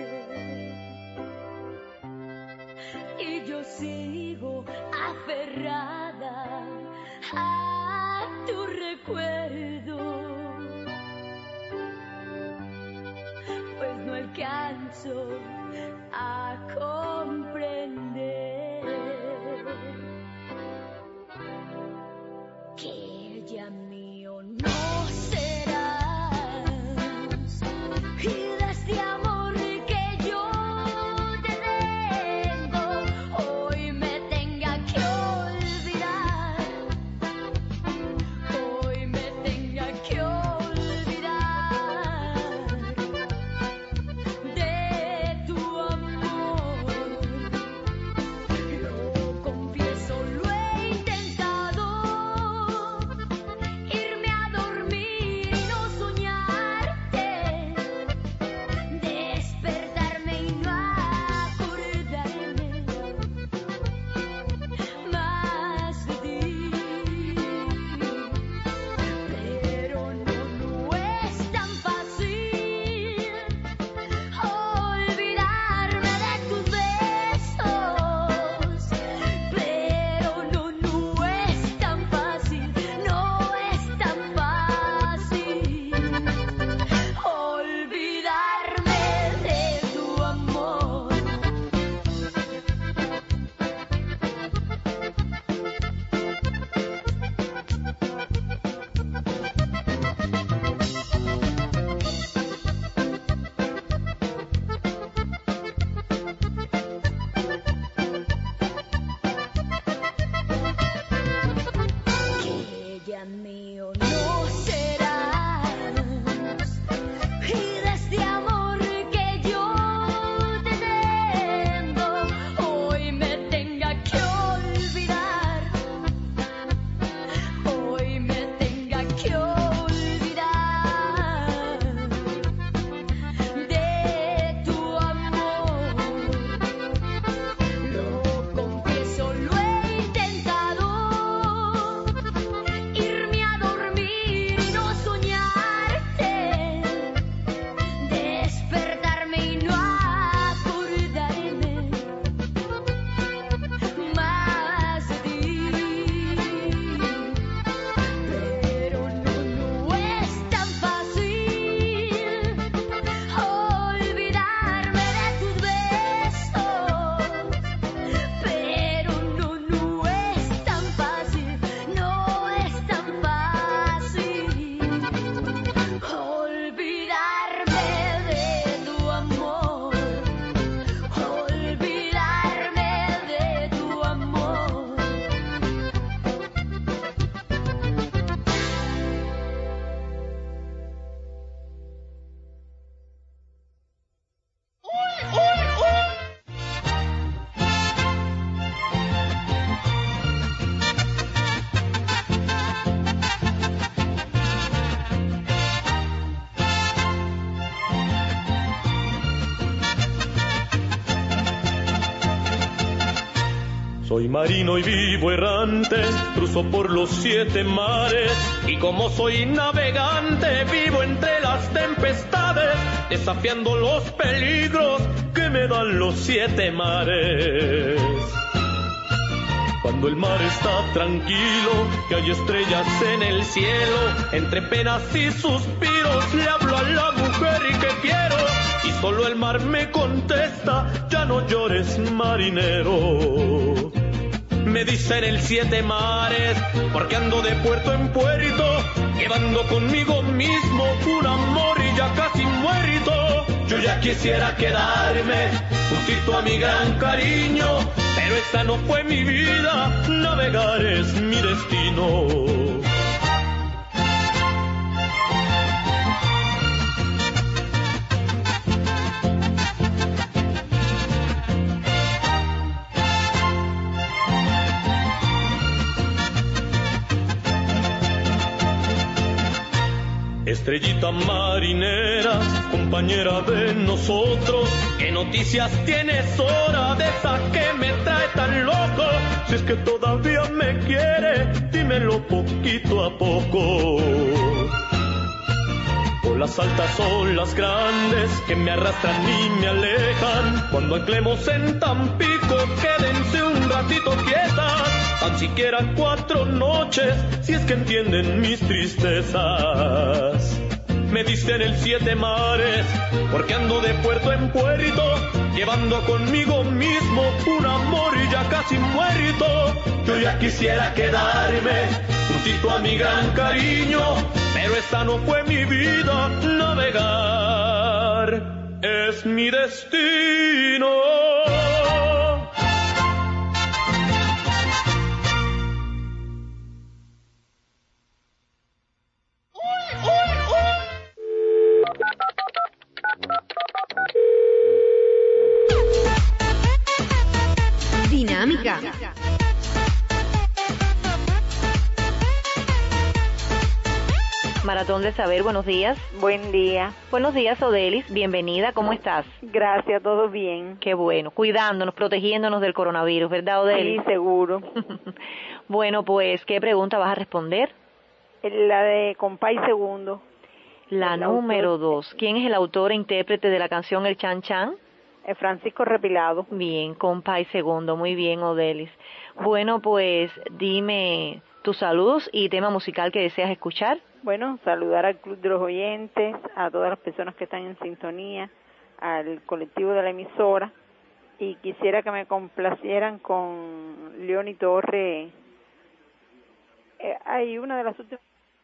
y yo sigo aferrada a tu recuerdo. Pues no alcanzo a comprender que ya mío no serás, y de este amor que yo te tengo hoy me tenga que olvidar, hoy me tenga que olvidar de tu Soy marino y vivo errante, cruzo por los 7 mares, y como soy navegante, vivo entre las tempestades, desafiando los peligros que me dan los 7 mares. Cuando el mar está tranquilo, que hay estrellas en el cielo, entre penas y suspiros le hablo a la mujer que quiero, y solo el mar me contesta, ya no llores, marinero. Me dicen el 7 mares, porque ando de puerto en puerto, llevando conmigo mismo un amor y ya casi muerto. Yo ya quisiera quedarme juntito a mi gran cariño, pero esta no fue mi vida, navegar es mi destino. Estrellita marinera, compañera de nosotros, ¿qué noticias tienes ahora de esa que me trae tan loco? Si es que todavía me quiere, dímelo poquito a poco. Olas altas, olas grandes, que me arrastran y me alejan. Cuando anclemos en Tampico, quédense un ratito quietas, tan siquiera 4 noches, si es que entienden mis tristezas. Me dicen el 7 mares, porque ando de puerto en puerto, llevando conmigo mismo un amor y ya casi muerto. Yo ya quisiera quedarme juntito a mi gran cariño, pero esta no fue mi vida, navegar es mi destino. Dinámica. Maratón del Saber, buenos días. Buen día. Buenos días, Odelis, bienvenida, ¿cómo estás? Gracias, todo bien. Qué bueno, cuidándonos, protegiéndonos del coronavirus, ¿verdad, Odelis? Sí, seguro. Bueno, pues, ¿qué pregunta vas a responder? La de Compay Segundo. La número 2. ¿Quién es el autor e intérprete de la canción El Chan Chan? Francisco Repilado. Bien, Compay Segundo, muy bien, Odelis. Bueno, pues, dime tus saludos y tema musical que deseas escuchar. Bueno, saludar al Club de los Oyentes, a todas las personas que están en sintonía, al colectivo de la emisora, y quisiera que me complacieran con Leoni Torre. Hay una de las últimas.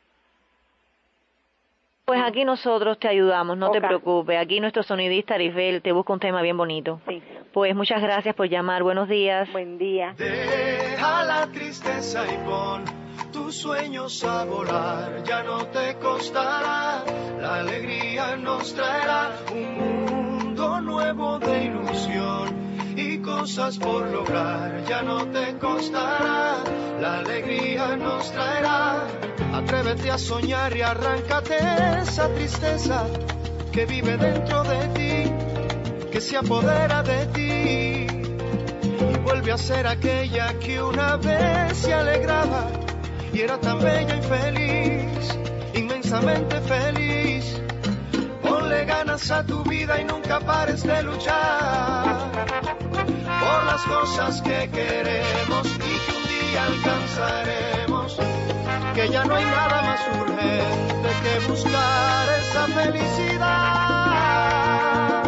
Pues aquí nosotros te ayudamos, no te preocupes. Aquí nuestro sonidista Arifel te busca un tema bien bonito. Sí. Pues muchas gracias por llamar. Buenos días. Buen día. Deja la tristeza y pon tus sueños a volar. Ya no te costará, la alegría nos traerá un mundo nuevo de ilusión y cosas por lograr. Ya no te costará, la alegría nos traerá. Atrévete a soñar y arráncate esa tristeza que vive dentro de ti, que se apodera de ti y vuelve a ser aquella que una vez se alegraba y era tan bella y feliz, inmensamente feliz. Ponle ganas a tu vida y nunca pares de luchar por las cosas que queremos y que un día alcanzaremos, que ya no hay nada más urgente que buscar esa felicidad.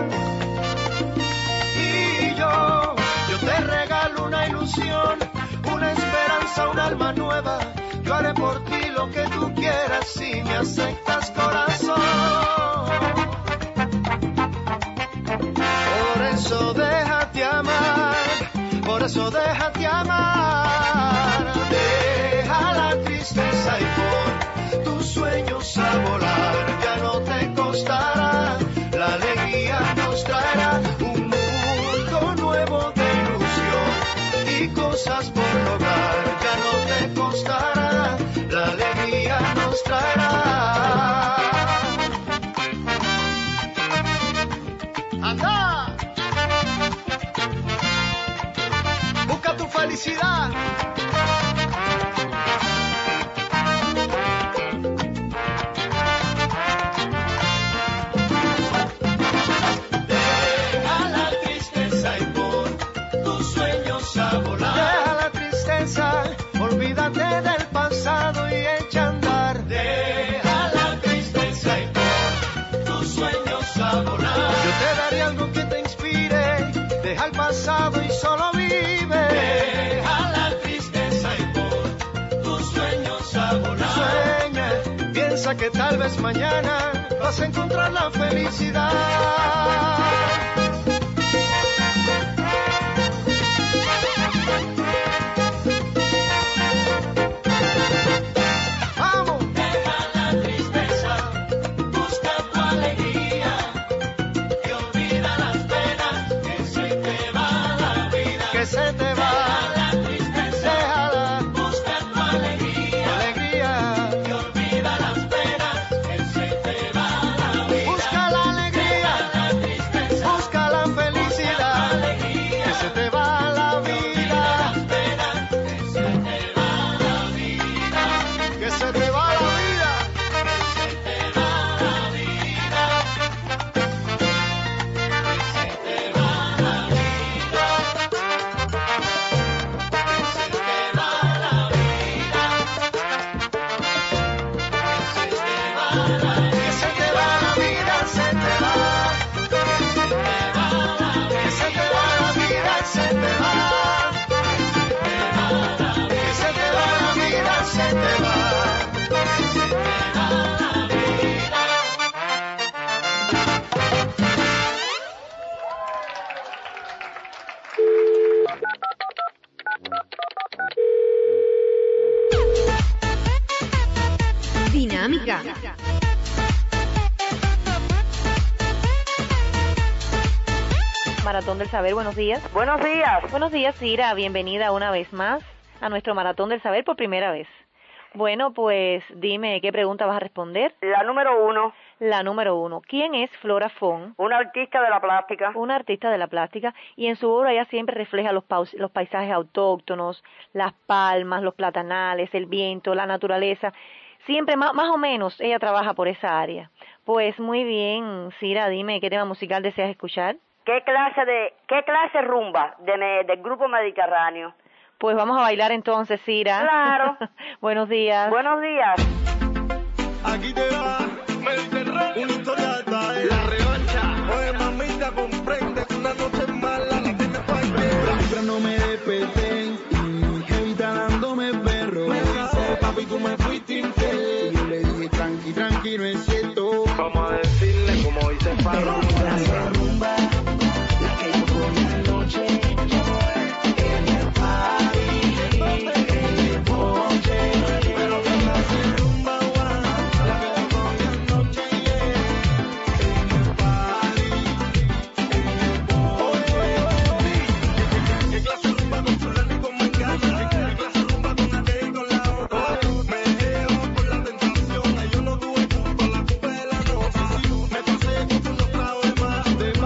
Y yo te regalo una ilusión, una esperanza, un alma nueva. Yo haré por ti lo que tú quieras si me aceptas, corazón. Por eso déjate amar, por eso déjate amar. Deja la tristeza y pon tus sueños a volar. Ya no te costará, la alegría nos traerá un mundo nuevo de ilusión y cosas por lograr. Ya no te costará, la alegría nos traerá. ¡Anda! Busca tu felicidad. Deja la tristeza y pon tus sueños a volar. Deja la tristeza, olvídate del pasado y echa a andar. Deja la tristeza y pon tus sueños a volar. Yo te daré algo que te inspire, deja el pasado y solo vive. Deja la tristeza y pon tus sueños a volar. Sueña, piensa que tal vez mañana vas a encontrar la felicidad. Vamos. Deja la tristeza, busca tu alegría y olvida las penas, que se te va la vida. Que se te va. Deja la tristeza, Déjala, busca tu alegría alegría. y olvida las penas, que se te va la vida. Busca la alegría, Deja la tristeza, busca la felicidad. alegría Que se te va la vida, las penas, que se te va la vida. que se te va la vida. Que se te va la vida, se te va. Que se te va la vida, se te va. Que se te va la vida, se te va. Dinámica. Maratón del Saber, buenos días. Buenos días. Buenos días, Cira, bienvenida una vez más a nuestro Maratón del Saber por primera vez. Bueno, pues dime, ¿qué pregunta vas a responder? La número 1. La número 1. ¿Quién es Flora Fon? Una artista de la plástica. Una artista de la plástica, y en su obra ella siempre refleja los paisajes autóctonos, las palmas, los platanales, el viento, la naturaleza. Siempre, más o menos, ella trabaja por esa área. Pues muy bien, Cira, dime, ¿qué tema musical deseas escuchar? ¿Qué clase rumba del grupo Mediterráneo? Pues vamos a bailar entonces, Cira. Claro. Buenos días. Buenos días. Aquí te va Mediterráneo, una historiata, la revancha. Oye, mamita, comprende que una noche mala la tiene cualquiera. Temprano me desperté y evita dándome perro. Me dice, papi, tú me fuiste infiel. Y yo le dije, tranqui, tranqui, no es cierto. Vamos a decirle como dice Pablo. La rumba, la que yo ponía anoche. En el party, en el ponche. Pero que clase rumba, la que yo ponía anoche. En el party, en el ponche. ¿Qué clase rumba con fulano y con mengana? ¿Qué clase rumba con aquella y con la otra? Me dejé llevar por la tentación. Yo no tuve culpa, la culpa de la noche. Me pasé con unos tragos de más.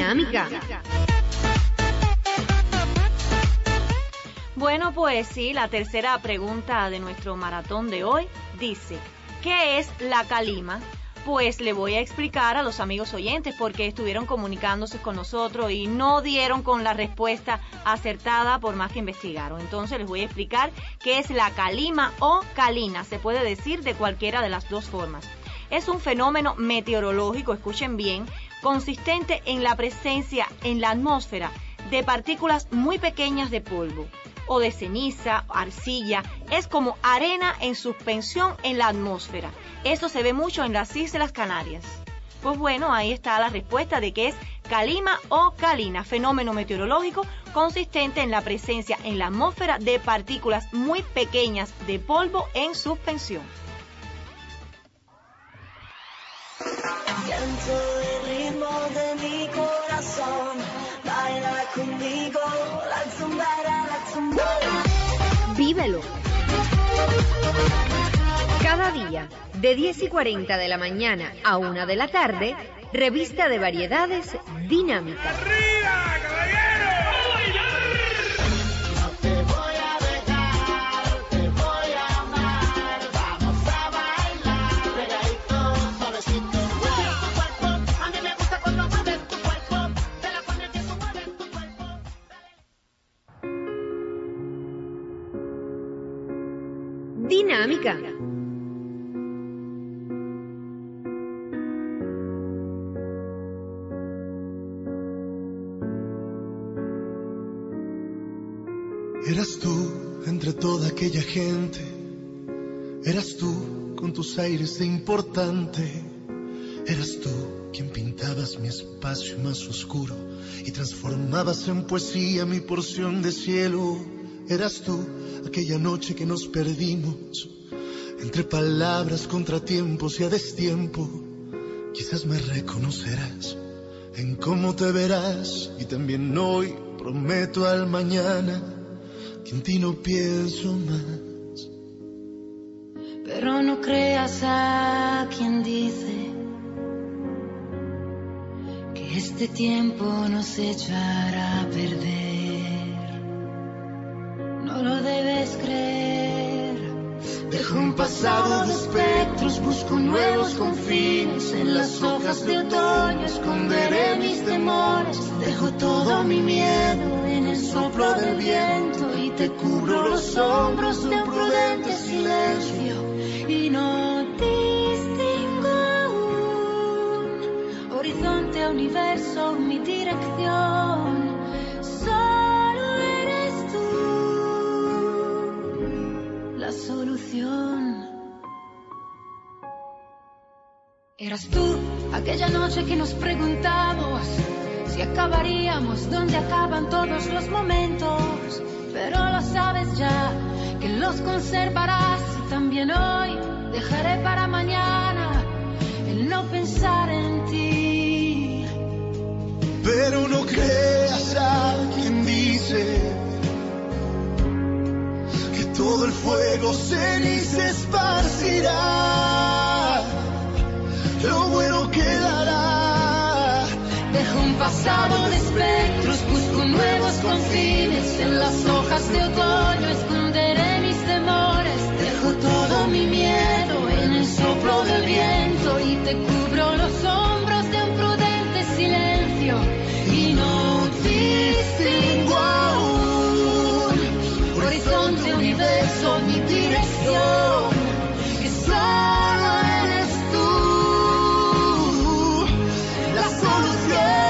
Dinámica. Bueno, pues sí, la tercera pregunta de nuestro maratón de hoy dice, ¿qué es la calima? Pues le voy a explicar a los amigos oyentes porque estuvieron comunicándose con nosotros y no dieron con la respuesta acertada por más que investigaron. Entonces les voy a explicar qué es la calima o calina. Se puede decir de cualquiera de las dos formas. Es un fenómeno meteorológico, escuchen bien, consistente en la presencia en la atmósfera de partículas muy pequeñas de polvo o de ceniza, arcilla. Es como arena en suspensión en la atmósfera. Esto se ve mucho en las Islas Canarias. Pues bueno, ahí está la respuesta de que es calima o calina, fenómeno meteorológico consistente en la presencia en la atmósfera de partículas muy pequeñas de polvo en suspensión. Siento el ritmo de mi corazón, baila conmigo, la zumbara, la zumbara. Vívelo. Cada día, de 10:40 de la mañana a 1 de la tarde, revista de variedades Dinámica. Dinámica. Eras tú entre toda aquella gente, eras tú con tus aires de importante, eras tú quien pintabas mi espacio más oscuro y transformabas en poesía mi porción de cielo. Eras tú aquella noche que nos perdimos entre palabras, contratiempos y a destiempo. Quizás me reconocerás en cómo te verás y también hoy prometo al mañana que en ti no pienso más. Pero no creas a quien dice que este tiempo nos echará a perder. No lo debes creer. Dejo un pasado de espectros, busco nuevos confines. En las hojas de otoño esconderé mis temores. Dejo todo mi miedo en el soplo del viento y te cubro los hombros de un prudente silencio. Y no distingo aún horizonte, universo, mi dirección. Solo eres tú la solución. Eras tú aquella noche que nos preguntamos si acabaríamos donde acaban todos los momentos. Pero lo sabes ya, que los conservarás y también hoy dejaré para mañana el no pensar en ti. Pero no creas a quien dice que todo el fuego ceniza esparcirá. Lo bueno quedará. Dejo un pasado de espectros, busco nuevos confines. En las hojas de otoño esconderé mis temores. Dejo todo mi miedo en el soplo del viento y te cubro los hombros de un prudente silencio. Y no distingo aún horizonte, universo, mi dirección. Que solo eres tú la solución.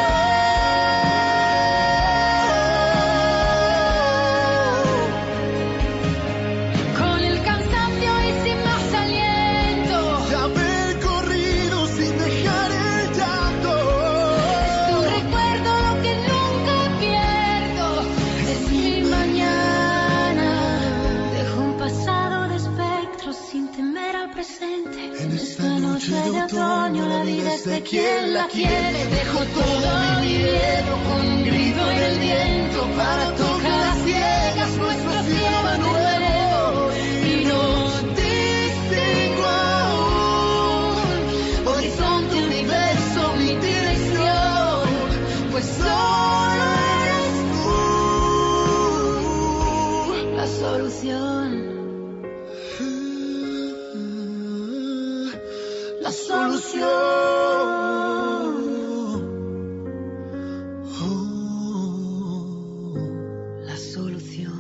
Con el cansancio y sin más aliento, de haber corrido sin dejar el llanto. es tu recuerdo lo que nunca pierdo. Es mi mañana. Dejo un pasado de espectros sin temer al presente. En esta noche de otoño la vida es de quien la quiere. Dejo todo mi miedo con un grito en el viento para tocar las ciegas nuestro cielo de nuevo. Y no distingo aún Horizonte, universo, mi dirección. pues La solución.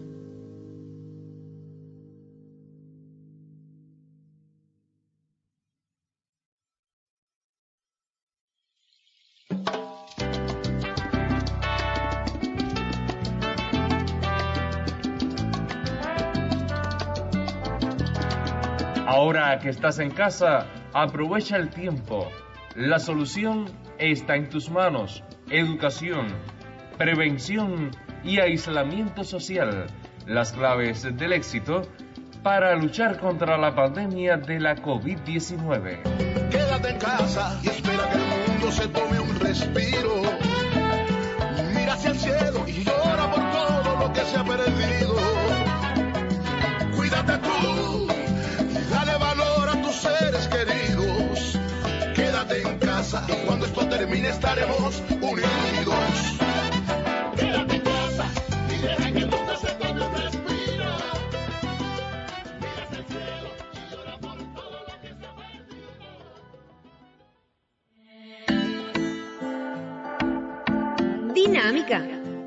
Ahora que estás en casa, aprovecha el tiempo. La solución está en tus manos. Educación, prevención y aislamiento social. Las claves del éxito para luchar contra la pandemia de la COVID-19. Quédate en casa y espera que el mundo se tome un respiro. Mira hacia el cielo y llora por todo lo que se ha perdido. Cuídate tú y dale valor a tus seres queridos. Quédate en casa y cuando esto termine estaremos unidos. Quédate en casa y deja que el mundo se tome un respiro. Mira hacia el cielo y llora por todo lo que se ha perdido. Dinámica.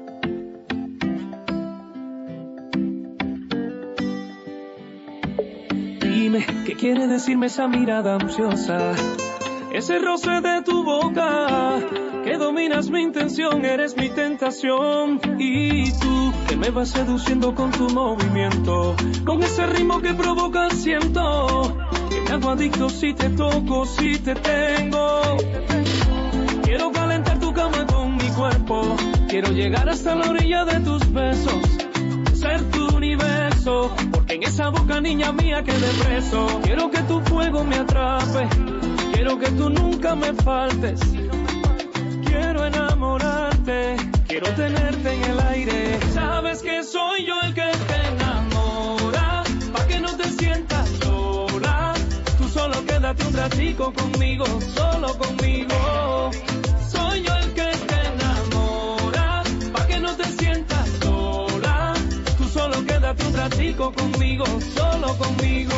Dime, ¿qué quiere decirme esa mirada ansiosa? Ese roce de tu boca, que dominas mi intención, eres mi tentación. Y tú, que me vas seduciendo con tu movimiento, con ese ritmo que provoca, siento que me hago adicto si te toco, si te tengo. Quiero calentar tu cama con mi cuerpo, quiero llegar hasta la orilla de tus besos, ser tu universo, porque en esa boca, niña mía, quedé preso. Quiero que tu fuego me atrape, quiero que tú nunca me faltes. Quiero enamorarte, quiero tenerte en el aire. Sabes que soy yo el que te enamora, pa' que no te sientas sola. Tú solo quédate un ratico conmigo, solo conmigo. Soy yo el que te enamora, pa' que no te sientas sola. Tú solo quédate un ratico conmigo, solo conmigo.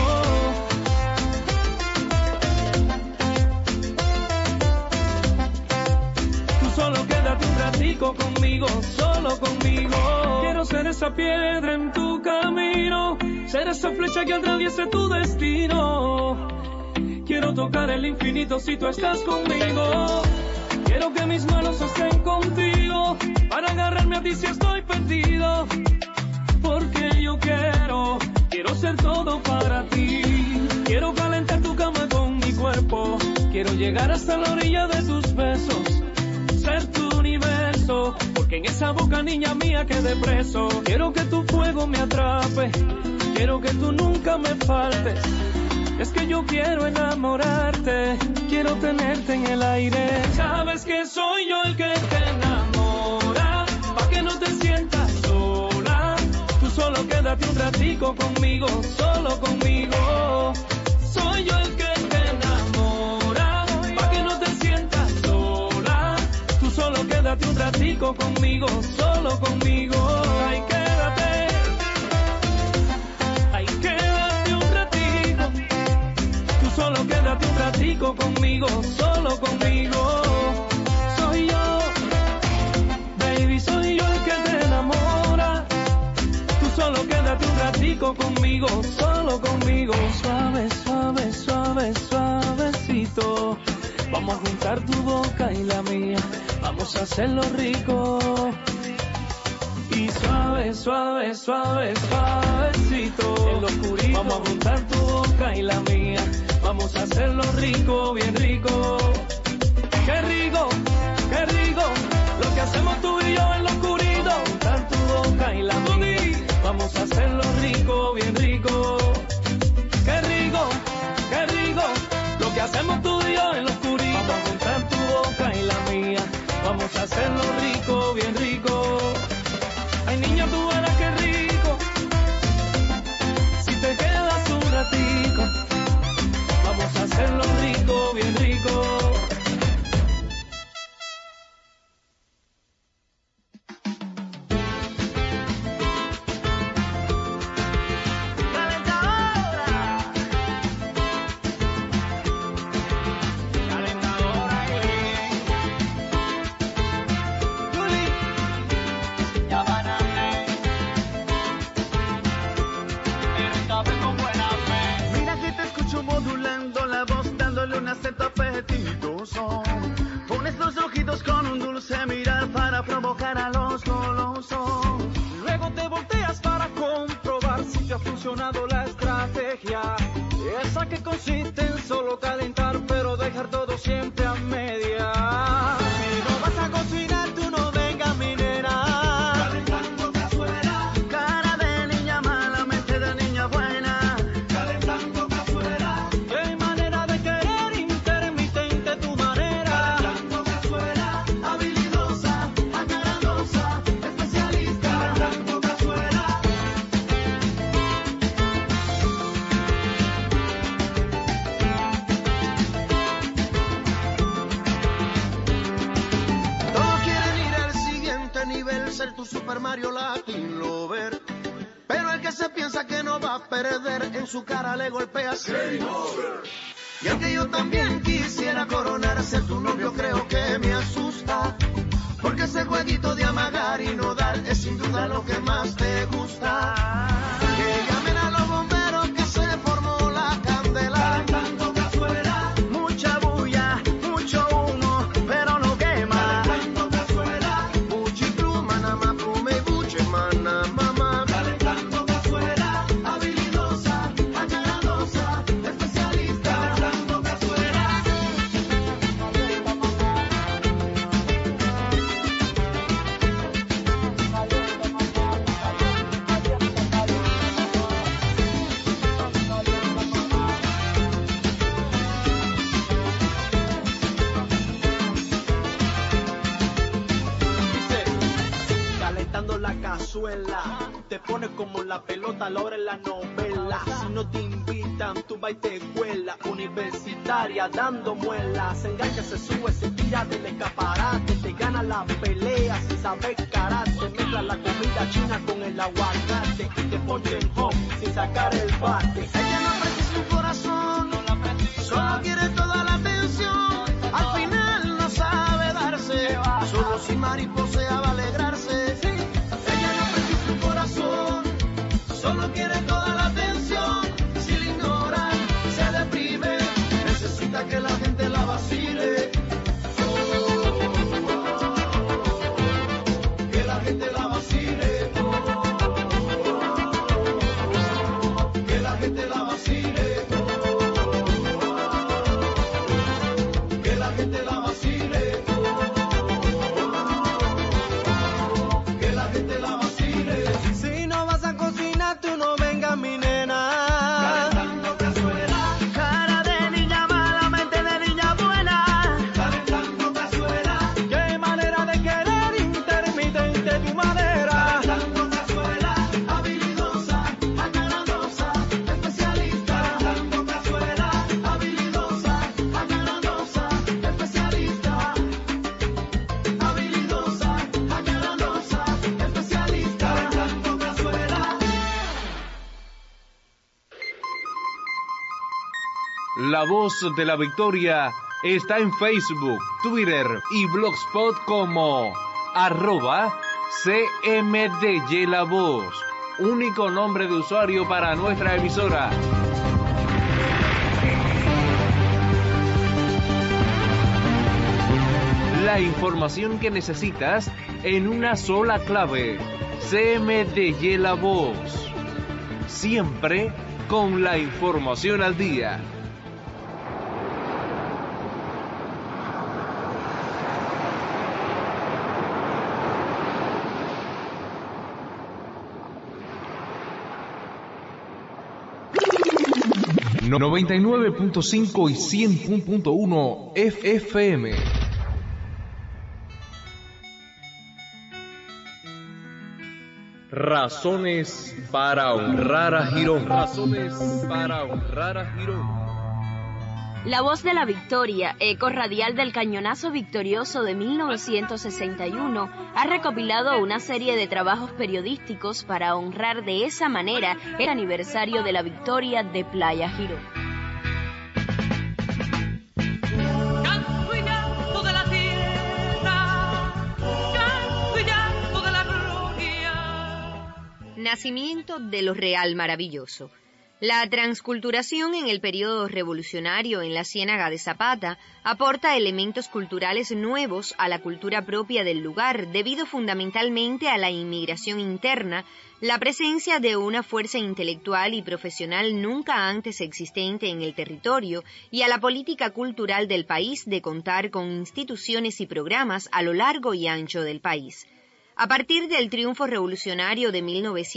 Solo quédate un ratico conmigo, solo conmigo. Quiero ser esa piedra en tu camino, ser esa flecha que atraviese tu destino. Quiero tocar el infinito si tú estás conmigo. Quiero que mis manos estén contigo, para agarrarme a ti si estoy perdido. Porque yo quiero ser todo para ti. Quiero calentar tu cama con mi cuerpo, quiero llegar hasta la orilla de tus besos, ser tu universo, porque en esa boca, niña mía, quedé preso. Quiero que tu fuego me atrape, quiero que tú nunca me faltes. Es que yo quiero enamorarte, quiero tenerte en el aire. Sabes que soy yo el que te enamora, pa' que no te sientas sola. Tú solo quédate un ratico conmigo, solo conmigo. Soy yo el que te enamora, pa' que no te sientas sola. Tú solo quédate un ratico conmigo, solo conmigo. Ay, quédate, ay, quédate un ratico. Tú solo quédate un ratico conmigo, solo conmigo. Soy yo, baby, soy yo el que te enamora. Tú solo quédate un ratico conmigo, solo conmigo. Suave, suave, suave, suavecito. Vamos a juntar tu boca y la mía, vamos a hacerlo rico. Y suave, suave, suave, suavecito. En lo oscurito, vamos a juntar tu boca y la mía, vamos a hacerlo rico, bien rico. Qué rico, lo que hacemos tú y yo en lo oscurito. Juntar tu boca y la mía, vamos a hacerlo rico, bien rico. Qué rico, lo que hacemos tú y yo en lo oscurito. Vamos a juntar tu boca y la mía, vamos a hacerlo rico, bien rico. Ay, niña, tú verás qué rico, si te quedas un ratico, vamos a hacerlo rico, bien rico. provocar a los golosos. Luego te volteas para comprobar si te ha funcionado la estrategia. Esa que consiste en solo calentar, pero dejar todo siempre a media. Si no vas a cocinar, tú no vengas, mi nena. Calentando cazuela. Cara de niña mala, mente de niña buena. Calentando cazuela. Qué manera de querer, intermitente tu manera. Calentando cazuela. Habilidosa, acarandosa, especialista. Calentando cazuela. Todos quieren ir al siguiente nivel, ser tu Super Mario Latin Lover. Pero el que se piensa que no va a perder, en su cara le golpea Game Over. Y el que yo también quisiera coronar, ser tu novio, creo que me asusta. Porque ese jueguito de amagar y no dar es sin duda lo que más te gusta. Que llamen a los bomberos que se formó la candela. Calentando cazuela. Mucha bulla, mucho humo, pero no quema. Calentando cazuela. Buchi pluma, nama, plume y buche, mana, mamá. Calentando cazuela. Habilidosa, acarandosa, especialista. Calentando cazuela. Calentando la cazuela, te pones como la pelota a la hora en la novela. Si no te invitan, tú vas y te cuela. Universitaria dando muelas, se engancha, se sube, se tira del escaparate. Te gana la pelea sin saber karate. Mezcla la comida china con el aguacate y te pone en home sin sacar el bate. Ella no aprecia su corazón, solo quiere toda la atención. Al final no sabe darse, solo si mariposea va a alegrarse. Ella no aprecia su corazón, solo quiere toda la atención. Si la ignoran, se deprime, necesita que la gente la vacile. Que la gente la vacile. Que la gente la vacile. Que la gente la vacile. Que la gente la vacile. Si no vas a cocinar, tú no vengas, mi nena. Calentando cazuela. Cara de niña mala, mente de niña buena. Calentando cazuela. Qué manera de querer, intermitente tu manera. Calentando cazuela. Habilidosa, acarandosa, especialista. Calentando cazuela. Habilidosa, acarandosa, especialista. Habilidosa, acarandosa, especialista. Calentando cazuela. La Voz de la Victoria está en Facebook, Twitter y Blogspot como @CMDY La Voz, único nombre de usuario para nuestra emisora. La información que necesitas en una sola clave. CMDY La Voz. Siempre con la información al día. No, 99.5 y 100.1 FM. Razones para honrar a Girón. Razones para honrar a Girón. La Voz de la Victoria, eco radial del cañonazo victorioso de 1961, ha recopilado una serie de trabajos periodísticos para honrar de esa manera el aniversario de la victoria de Playa Girón. Canto y llanto de la tierra, canto y llanto de la gloria. Nacimiento de lo real maravilloso. La transculturación en el periodo revolucionario en la Ciénaga de Zapata aporta elementos culturales nuevos a la cultura propia del lugar, debido fundamentalmente a la inmigración interna, la presencia de una fuerza intelectual y profesional nunca antes existente en el territorio y a la política cultural del país de contar con instituciones y programas a lo largo y ancho del país. A partir del triunfo revolucionario de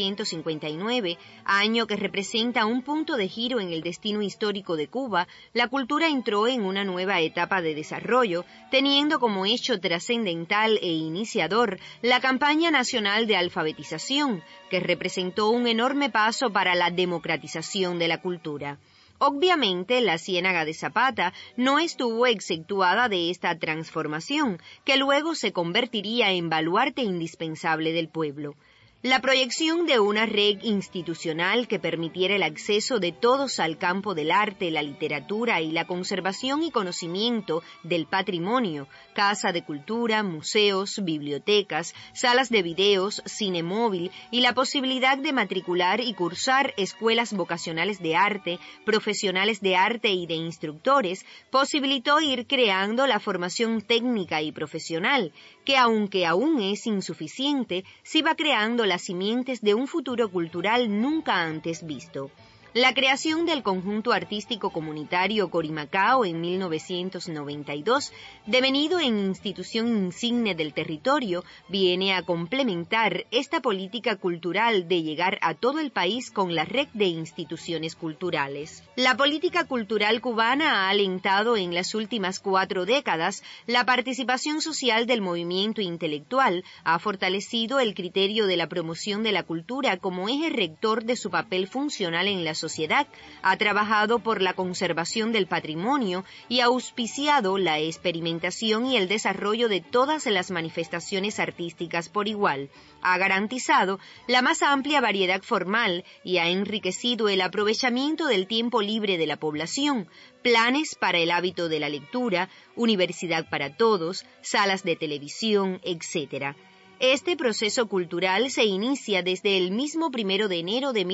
1959, año que representa un punto de giro en el destino histórico de Cuba, la cultura entró en una nueva etapa de desarrollo, teniendo como hecho trascendental e iniciador la campaña nacional de alfabetización, que representó un enorme paso para la democratización de la cultura. Obviamente, la Ciénaga de Zapata no estuvo exceptuada de esta transformación, que luego se convertiría en baluarte indispensable del pueblo. La proyección de una red institucional que permitiera el acceso de todos al campo del arte, la literatura y la conservación y conocimiento del patrimonio, casa de cultura, museos, bibliotecas, salas de videos, cine móvil y la posibilidad de matricular y cursar escuelas vocacionales de arte, profesionales de arte y de instructores, posibilitó ir creando la formación técnica y profesional, que aunque aún es insuficiente, sí va creando las simientes de un futuro cultural nunca antes visto. La creación del conjunto artístico comunitario Corimacao en 1992, devenido en institución insigne del territorio, viene a complementar esta política cultural de llegar a todo el país con la red de instituciones culturales. La política cultural cubana ha alentado en las últimas 4 décadas la participación social del movimiento intelectual, ha fortalecido el criterio de la promoción de la cultura como eje rector de su papel funcional en la sociedad, ha trabajado por la conservación del patrimonio y ha auspiciado la experimentación y el desarrollo de todas las manifestaciones artísticas por igual, ha garantizado la más amplia variedad formal y ha enriquecido el aprovechamiento del tiempo libre de la población, planes para el hábito de la lectura, universidad para todos, salas de televisión, etc. Este proceso cultural se inicia desde el mismo 1 de enero de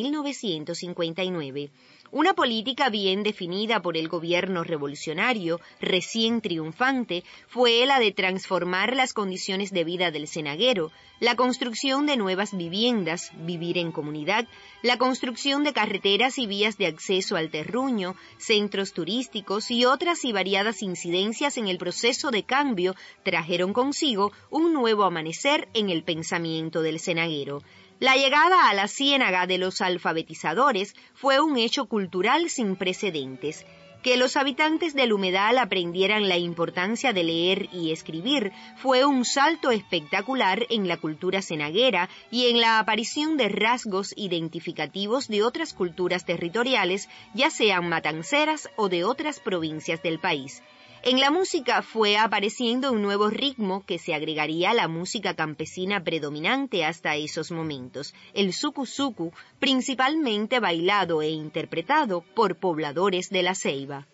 1959. Una política bien definida por el gobierno revolucionario, recién triunfante, fue la de transformar las condiciones de vida del cenaguero, la construcción de nuevas viviendas, vivir en comunidad, la construcción de carreteras y vías de acceso al terruño, centros turísticos y otras y variadas incidencias en el proceso de cambio trajeron consigo un nuevo amanecer en el pensamiento del cenaguero. La llegada a la Ciénaga de los alfabetizadores fue un hecho cultural sin precedentes. Que los habitantes del humedal aprendieran la importancia de leer y escribir fue un salto espectacular en la cultura cenaguera y en la aparición de rasgos identificativos de otras culturas territoriales, ya sean matanceras o de otras provincias del país. En la música fue apareciendo un nuevo ritmo que se agregaría a la música campesina predominante hasta esos momentos, el suku-suku, principalmente bailado e interpretado por pobladores de la Ceiba.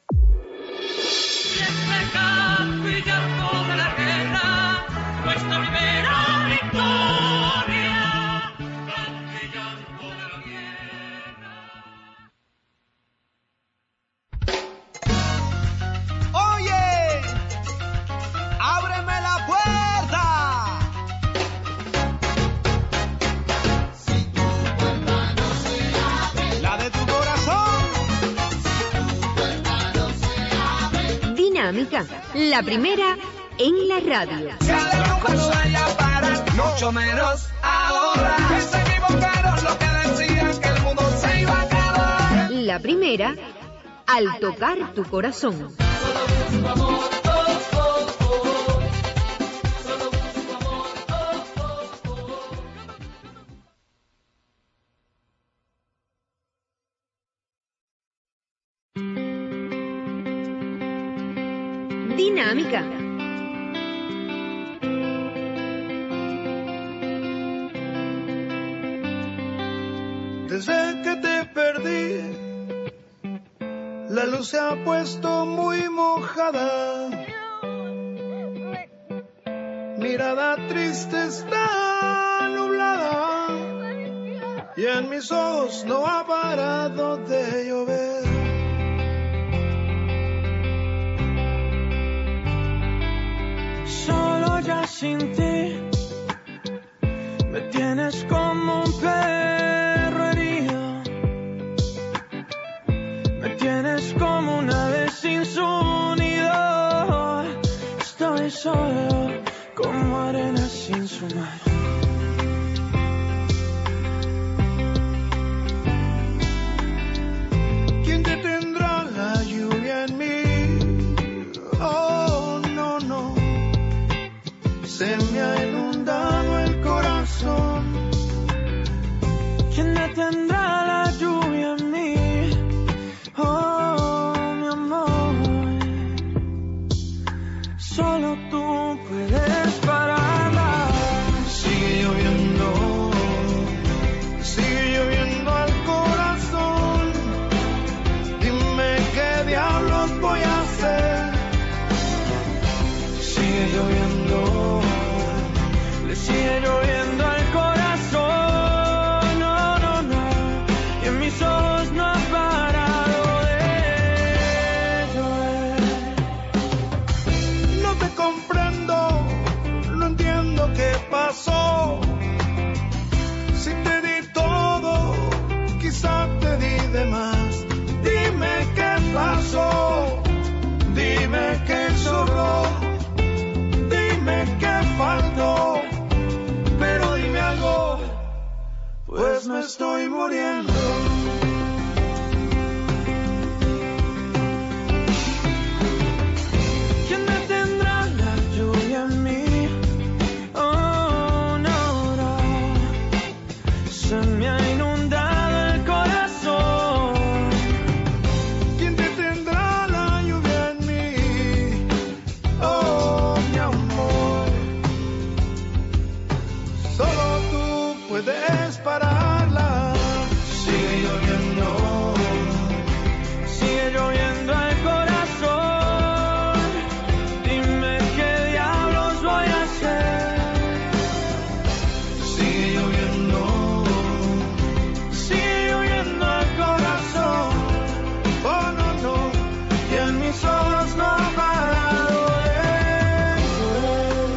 Dinámica, la primera en la radio. Mucho menos ahora. Que se equivocaron los que decían que el mundo se iba a acabar. La primera, al tocar tu corazón. Dinámica. Desde que te perdí, la luz se ha puesto muy mojada. Mirada triste está nublada y en mis ojos no ha parado de llover. Solo ya sin ti me tienes como un perro herido, me tienes como un ave sin su nido. Estoy solo como arena sin su mar. ¿Quién detendrá la lluvia en mí? Oh, no, no. Se me ha inundado el corazón. ¿Quién detendrá la lluvia en mí? Oh, mi amor. Solo tú puedes pararla. Sigue lloviendo al corazón. Dime qué diablos voy a hacer. Sigue lloviendo, le sigue lloviendo al corazón. No, no, no. Y en mis ojos no ha parado de llover. no te comprendo, no entiendo qué pasó. Si te di todo, quizá te di de más. Dime qué pasó, dime qué sobró, dime qué faltó, pero dime algo, pues me estoy muriendo. ¿Quién detendrá la lluvia en mí? Oh, no, no. Se me ha inundado el corazón. ¿Quién detendrá la lluvia en mí? Oh, mi amor, solo tú puedes pararla. Sigue lloviendo, Sigue lloviendo al corazón. Dime qué diablos voy a hacer. sigue lloviendo al corazón. Oh, no, no, y en mis ojos no ha parado de llover.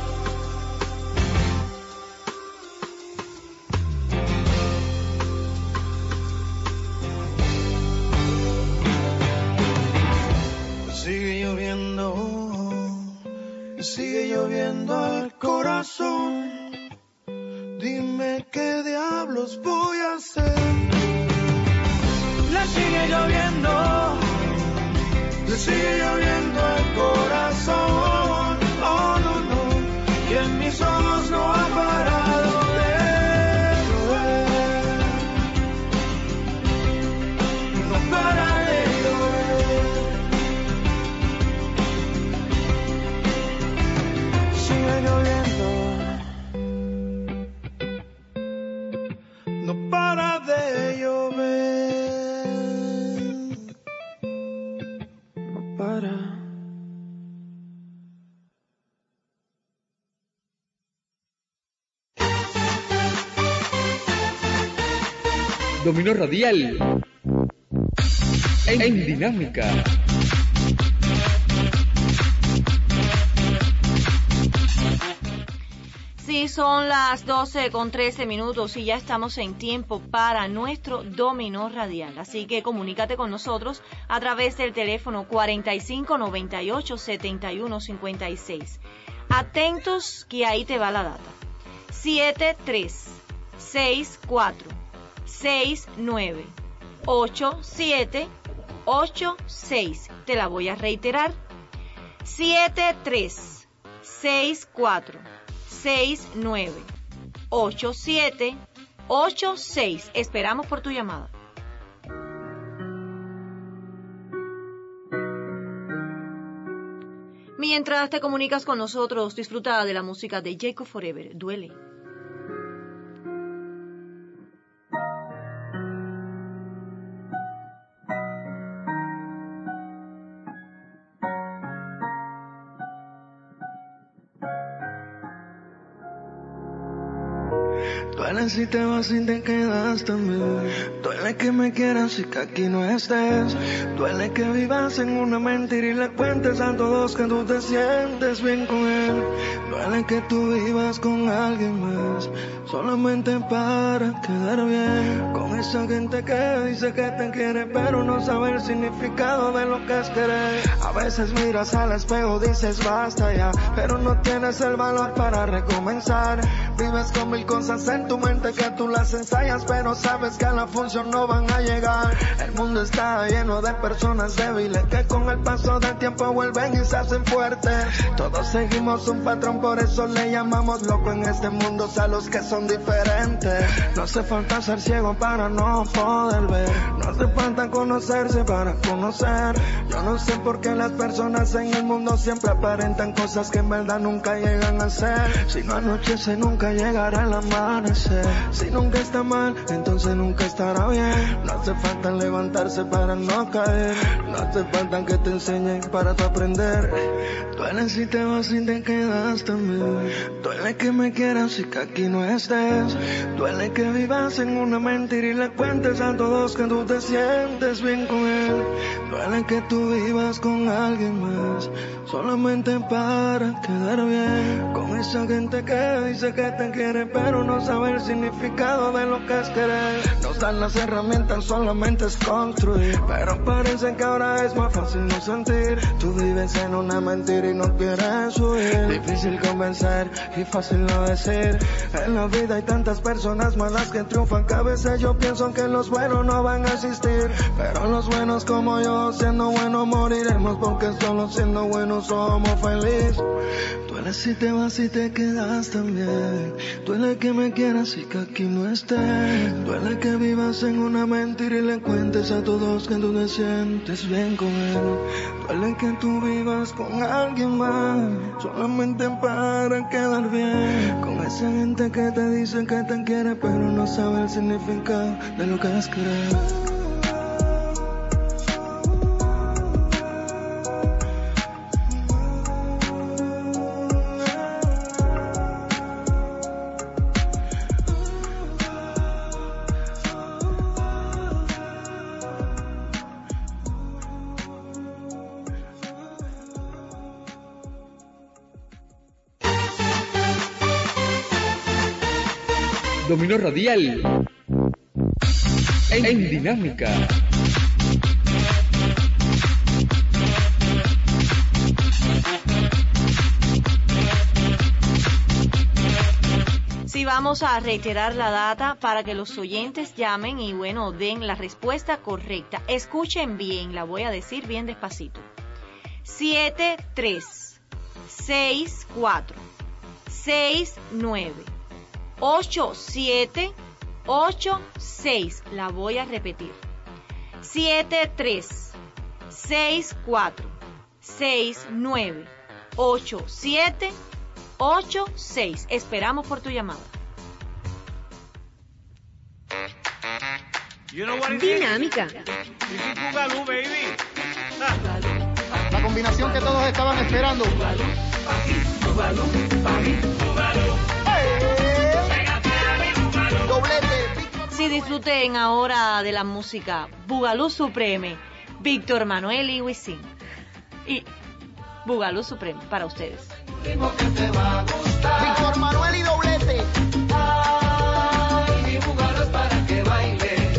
Sigue lloviendo al corazón. Dime qué diablos voy a hacer. Le sigue lloviendo. Le sigue lloviendo al corazón. Oh, no, no, y en mis ojos no ha parado de llover. No para de llover. Sigue lloviendo. No para de llover. No para. Dominó Radial en Dinámica. Sí, son las 12:13 y ya estamos en tiempo para nuestro Dominó Radial. Así que comunícate con nosotros a través del teléfono 4598-7156. Atentos que ahí te va la data. 7364698786. Te la voy a reiterar. 7364698786. Esperamos por tu llamada. Mientras te comunicas con nosotros, disfruta de la música de Jacob Forever, Duele. Duele si te vas y te quedas también. Duele que me quieras y que aquí no estés. Duele que vivas en una mentira y le cuentes a todos que tú te sientes bien con él. Duele que tú vivas con alguien más solamente para quedar bien con esa gente que dice que te quiere pero no sabe el significado de lo que es querer. A veces miras al espejo, dices basta ya, pero no tienes el valor para recomenzar. Vives con mil cosas en tu mente que tú las ensayas, pero sabes que a la función no van a llegar. El mundo está lleno de personas débiles que con el paso del tiempo vuelven y se hacen fuertes. Todos seguimos un patrón, por eso le llamamos loco en este mundo a los que son diferentes. No hace falta ser ciego para no poder ver, no hace falta conocerse para conocer. Yo no sé por qué las personas en el mundo siempre aparentan cosas que en verdad nunca llegan a ser. Si no anochece nunca llegará el amanecer. Si nunca está mal, entonces nunca estará bien. No hace falta levantarse para no caer, no hace falta que te enseñen para tu aprender. Duele si te vas y te quedas también. Duele que me quieras y que aquí no estés. Duele que vivas en una mentira y le cuentes a todos que tú te sientes bien con él. Duele que tú vivas con alguien más solamente para quedar bien con esa gente que dice que te quiere pero no sabe el significado de lo que es querer. Nos dan las herramientas, solamente es construir, pero parece que ahora es más fácil no sentir. Tú vives en una mentira y no quieres huir. Difícil convencer y fácil no decir. En la vida hay tantas personas malas que triunfan, que a veces yo pienso que los buenos no van a existir, pero los buenos como yo, siendo buenos moriremos, porque solo siendo buenos somos felices. Duele si te vas y te quedas también. Duele que me quieras y que aquí no estés. Duele que vivas en una mentira y le cuentes a todos que tú te sientes bien con él. Duele que tú vivas con alguien más solamente para quedar bien con esa gente que te dice que te quiere pero no sabe el significado de lo que es querer. Dominó Radial en Dinámica. Sí, vamos a reiterar la data para que los oyentes llamen y bueno, den la respuesta correcta. Escuchen bien, la voy a decir bien despacito. 736469 8786. La voy a repetir. 7364698786. Esperamos por tu llamada. Dinámica. La combinación que todos estaban esperando. Si disfruten ahora de la música Bugalú Supreme, Víctor Manuel y Wisin. Y Bugalú Supreme para ustedes. Víctor Manuel y Doblete. Ay, mi Bugalú es para que bailes.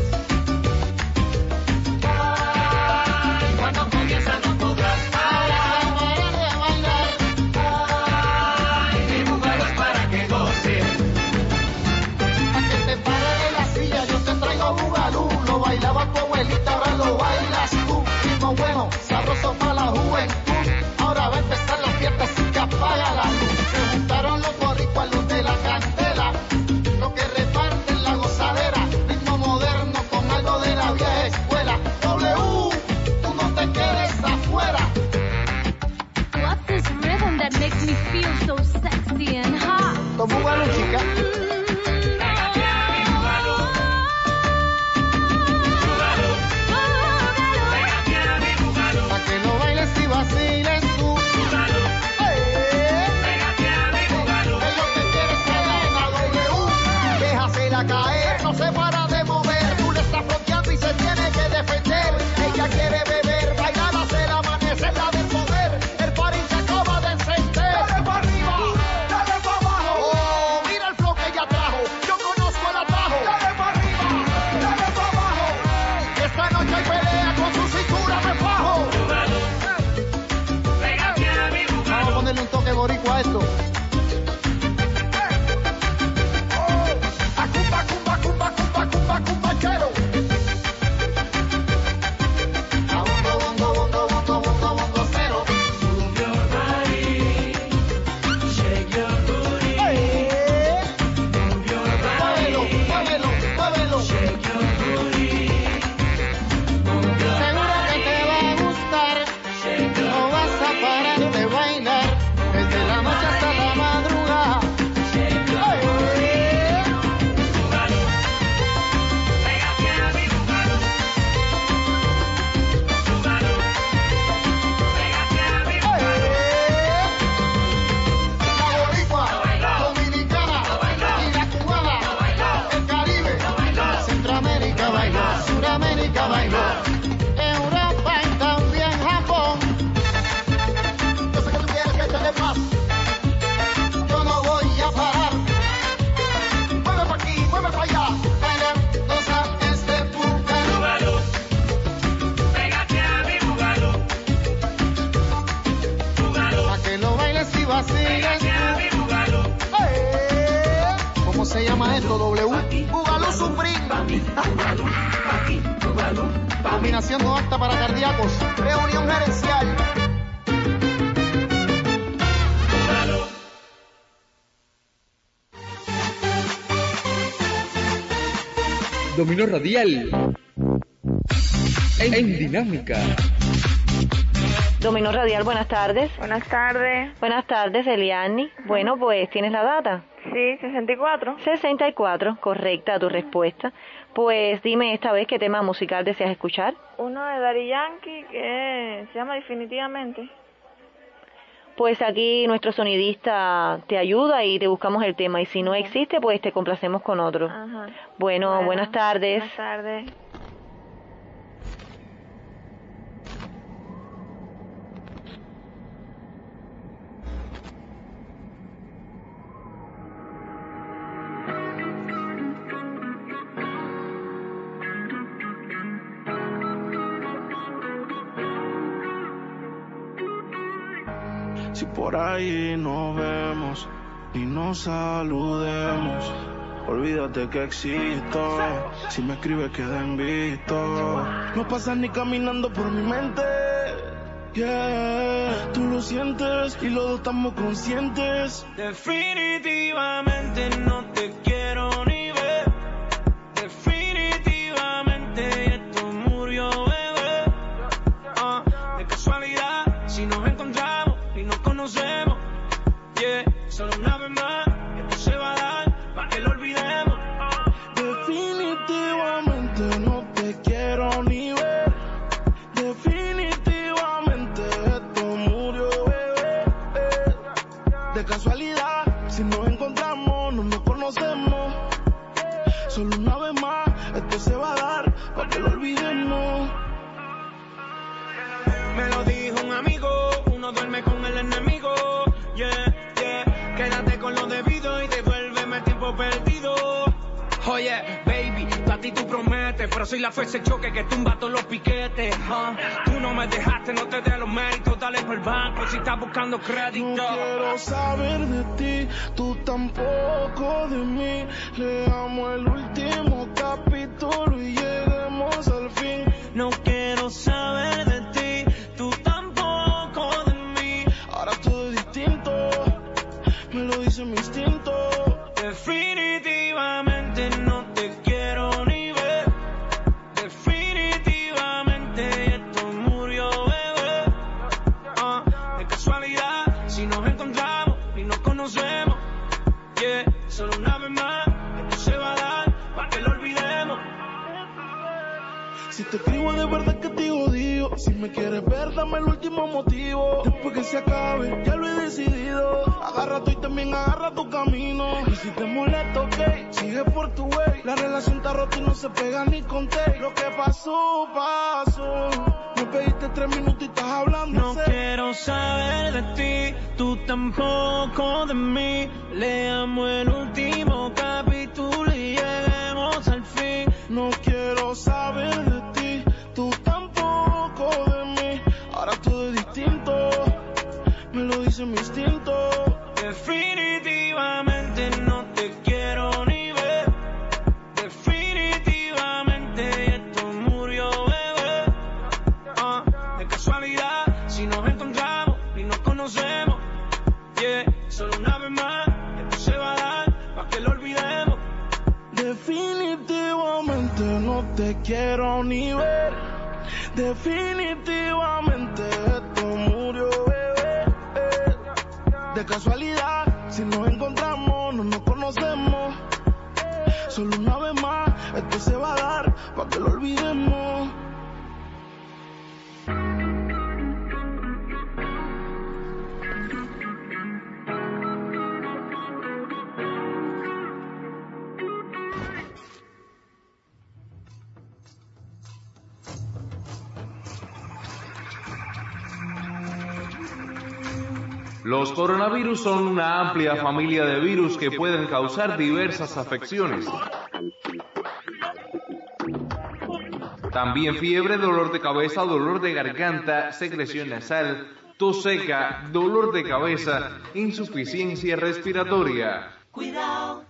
Ay, cuando comienza no podrás parar de bailar. Ay, mi Bugalú es para que goces. Para que te pares de la silla, yo te traigo Bugalú. Lo bailaba tu abuelita, ahora lo bailas tú. Ritmo bueno, sabroso para la juventud. Ahora va a empezar la fiesta, así que apaga la luz. Se juntaron los boricuas, los de la a caer, no se para de mover. Tú le estás bloqueando y se tiene que defender. Ella quiere beber, bailar, hacer amanecer, la del poder. El party se acaba de encender. Dale para arriba, dale para abajo. Oh, mira el flow que ella trajo. Yo conozco el atajo. Dale para arriba, dale para abajo. Esta noche hay pelea, con su cintura me fajo. Vamos a ponerle un toque boricua a esto. ¿Cómo se llama esto? W. Bugalú Supreme. Combinación no apta para cardíacos. Reunión gerencial. Dominó Radial en Dinámica. Dominó Radial, buenas tardes. Buenas tardes. Buenas tardes, Eliani. Bueno, pues, ¿tienes la data? Sí, 64. 64, correcta tu respuesta. Pues dime esta vez qué tema musical deseas escuchar. Uno de Daddy Yankee que se llama Definitivamente. Pues aquí nuestro sonidista te ayuda y te buscamos el tema. Y si no existe, pues te complacemos con otro. Ajá. Bueno, buenas tardes. Buenas tardes. Si por ahí nos vemos y nos saludemos, olvídate que existo. Si me escribes queda en visto. No pasas ni caminando por mi mente. Yeah, tú lo sientes y los dos estamos conscientes. Definitivamente no te quiero ni ver. Definitivamente esto murió, bebé. De casualidad, si nos encontramos y nos conocemos, yeah, solo una vez más, esto se va a dar, para que lo olvidemos. Definitivamente no te quiero ni ver. Definitivamente esto murió, bebé. De casualidad, si nos encontramos, no nos conocemos. Solo una vez más, esto se va a dar, para que lo olvidemos. Me lo dijo un amigo, uno duerme con el enemigo. Yeah, yeah, quédate con lo debido y devuélveme el tiempo perdido. Oye, baby, a ti tú prometes, pero soy la fuerza de choque que tumba todos los piquetes. Tú no me dejaste, no te dé los méritos, dale por el banco si estás buscando crédito. No quiero saber de ti, tú tampoco de mí. Leamos el último capítulo y lleguemos al fin. No quiero saber de ti, tú tampoco de mí. Ahora todo es distinto, me lo dice mi instinto. Definitivamente no te quiero ni ver. Definitivamente esto murió, bebé. De casualidad, si nos encontramos y nos conocemos, yeah, solo una vez más, esto se va a dar, para que lo olvidemos. Si te escribo de verdad que te odio. Si me quieres ver, dame el último motivo. Después que se acabe, ya lo he decidido. Agarra tú y también agarra tu camino. Y si te molesta, ok, sigue dejé por tu way. La relación está rota y no se pega ni con té. Lo que pasó, pasó. Me pediste 3 minutos y estás hablando. No quiero saber de ti, tú tampoco de mí. Leamos el último capítulo y lleguemos al fin. No quiero saber de ti, tú tampoco de mí. Ahora todo es distinto, me lo dice mi instinto. Definitivamente no te quiero ni ver. Definitivamente esto murió, bebé. De casualidad, si nos encontramos y nos conocemos, yeah, solo una vez más, esto se va a dar pa' que lo olvidemos. Definitivamente no te quiero ni ver. Definitivamente esto murió, bebé. De casualidad, si nos encontramos, no nos conocemos. Solo una vez más, esto se va a dar pa' que lo olvidemos. Los coronavirus son una amplia familia de virus que pueden causar diversas afecciones. También fiebre, dolor de cabeza, dolor de garganta, secreción nasal, tos seca, dolor de cabeza, insuficiencia respiratoria. Cuidado.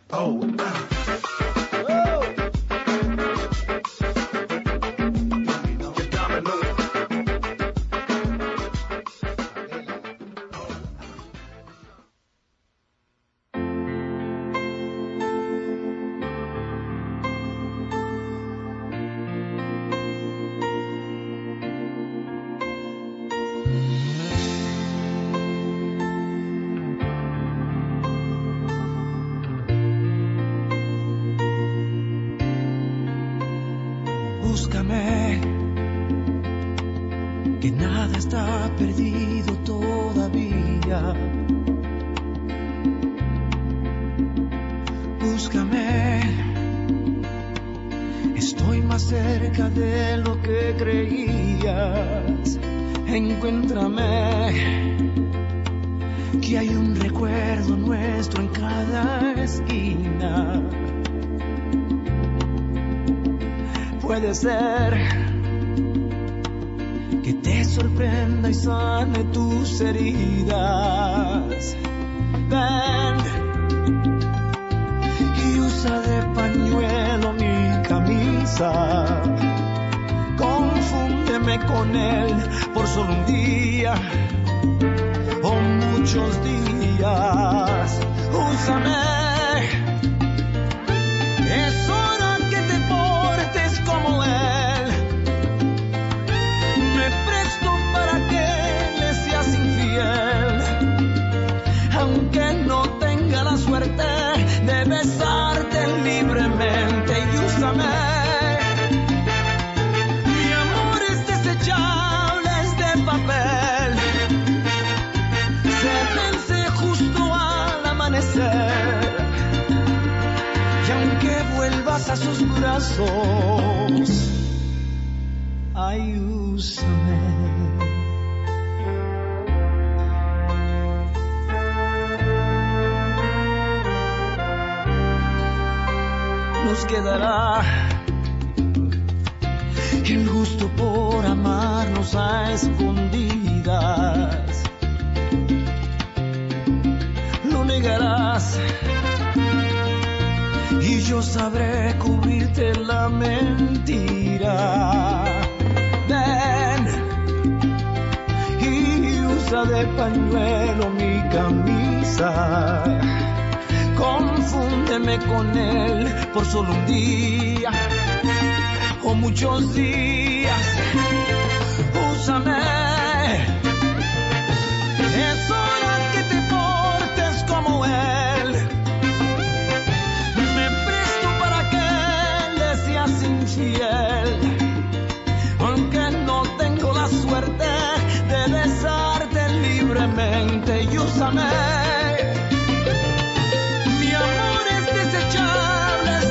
Búscame, que nada está perdido todavía. Búscame, estoy más cerca de lo que creías. Encuéntrame, que hay un recuerdo nuestro en cada esquina. Puede ser que te sorprenda y sane tus heridas. Ven y usa de pañuelo mi camisa. Confúndeme con él por solo un día o muchos días. Úsame. Es hora que te portes como él. Me presto para que le seas infiel. Aunque no tenga la suerte de besarte libremente. Y úsame. Mi amor es desechable, es de papel. Se vence justo al amanecer. Y aunque vuelvas a sus brazos, ay, úsame. Nos quedará el gusto por amarnos a escondidas. Lo negarás y yo sabré cubrirte la mentira. Ven y usa de pañuelo mi camisa. Confúndeme con él por solo un día o muchos días. Úsame. Es hora que te portes como él. Me presto para que le seas infiel. Aunque no tengo la suerte de besarte libremente. Y úsame. Mi amor es desechable, es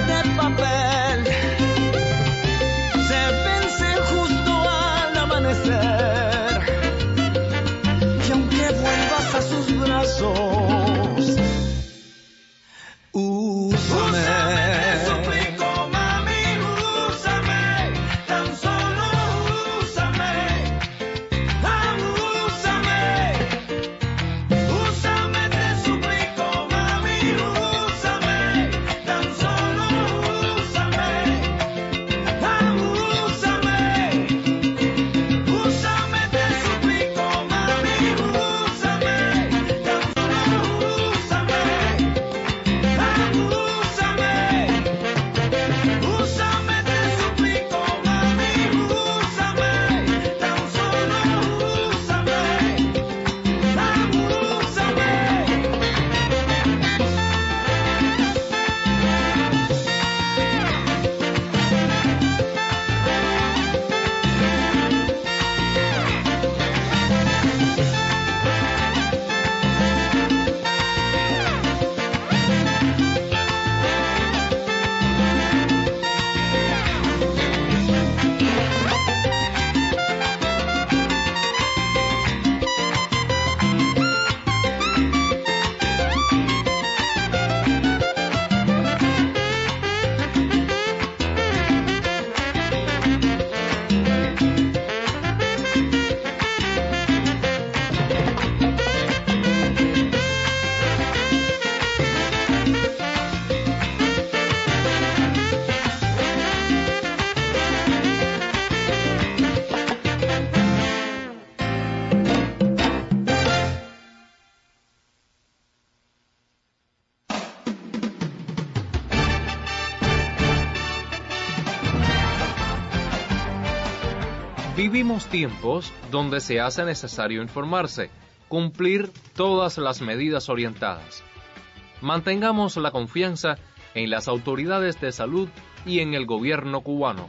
Vivimos tiempos donde se hace necesario informarse, cumplir todas las medidas orientadas. Mantengamos la confianza en las autoridades de salud y en el gobierno cubano.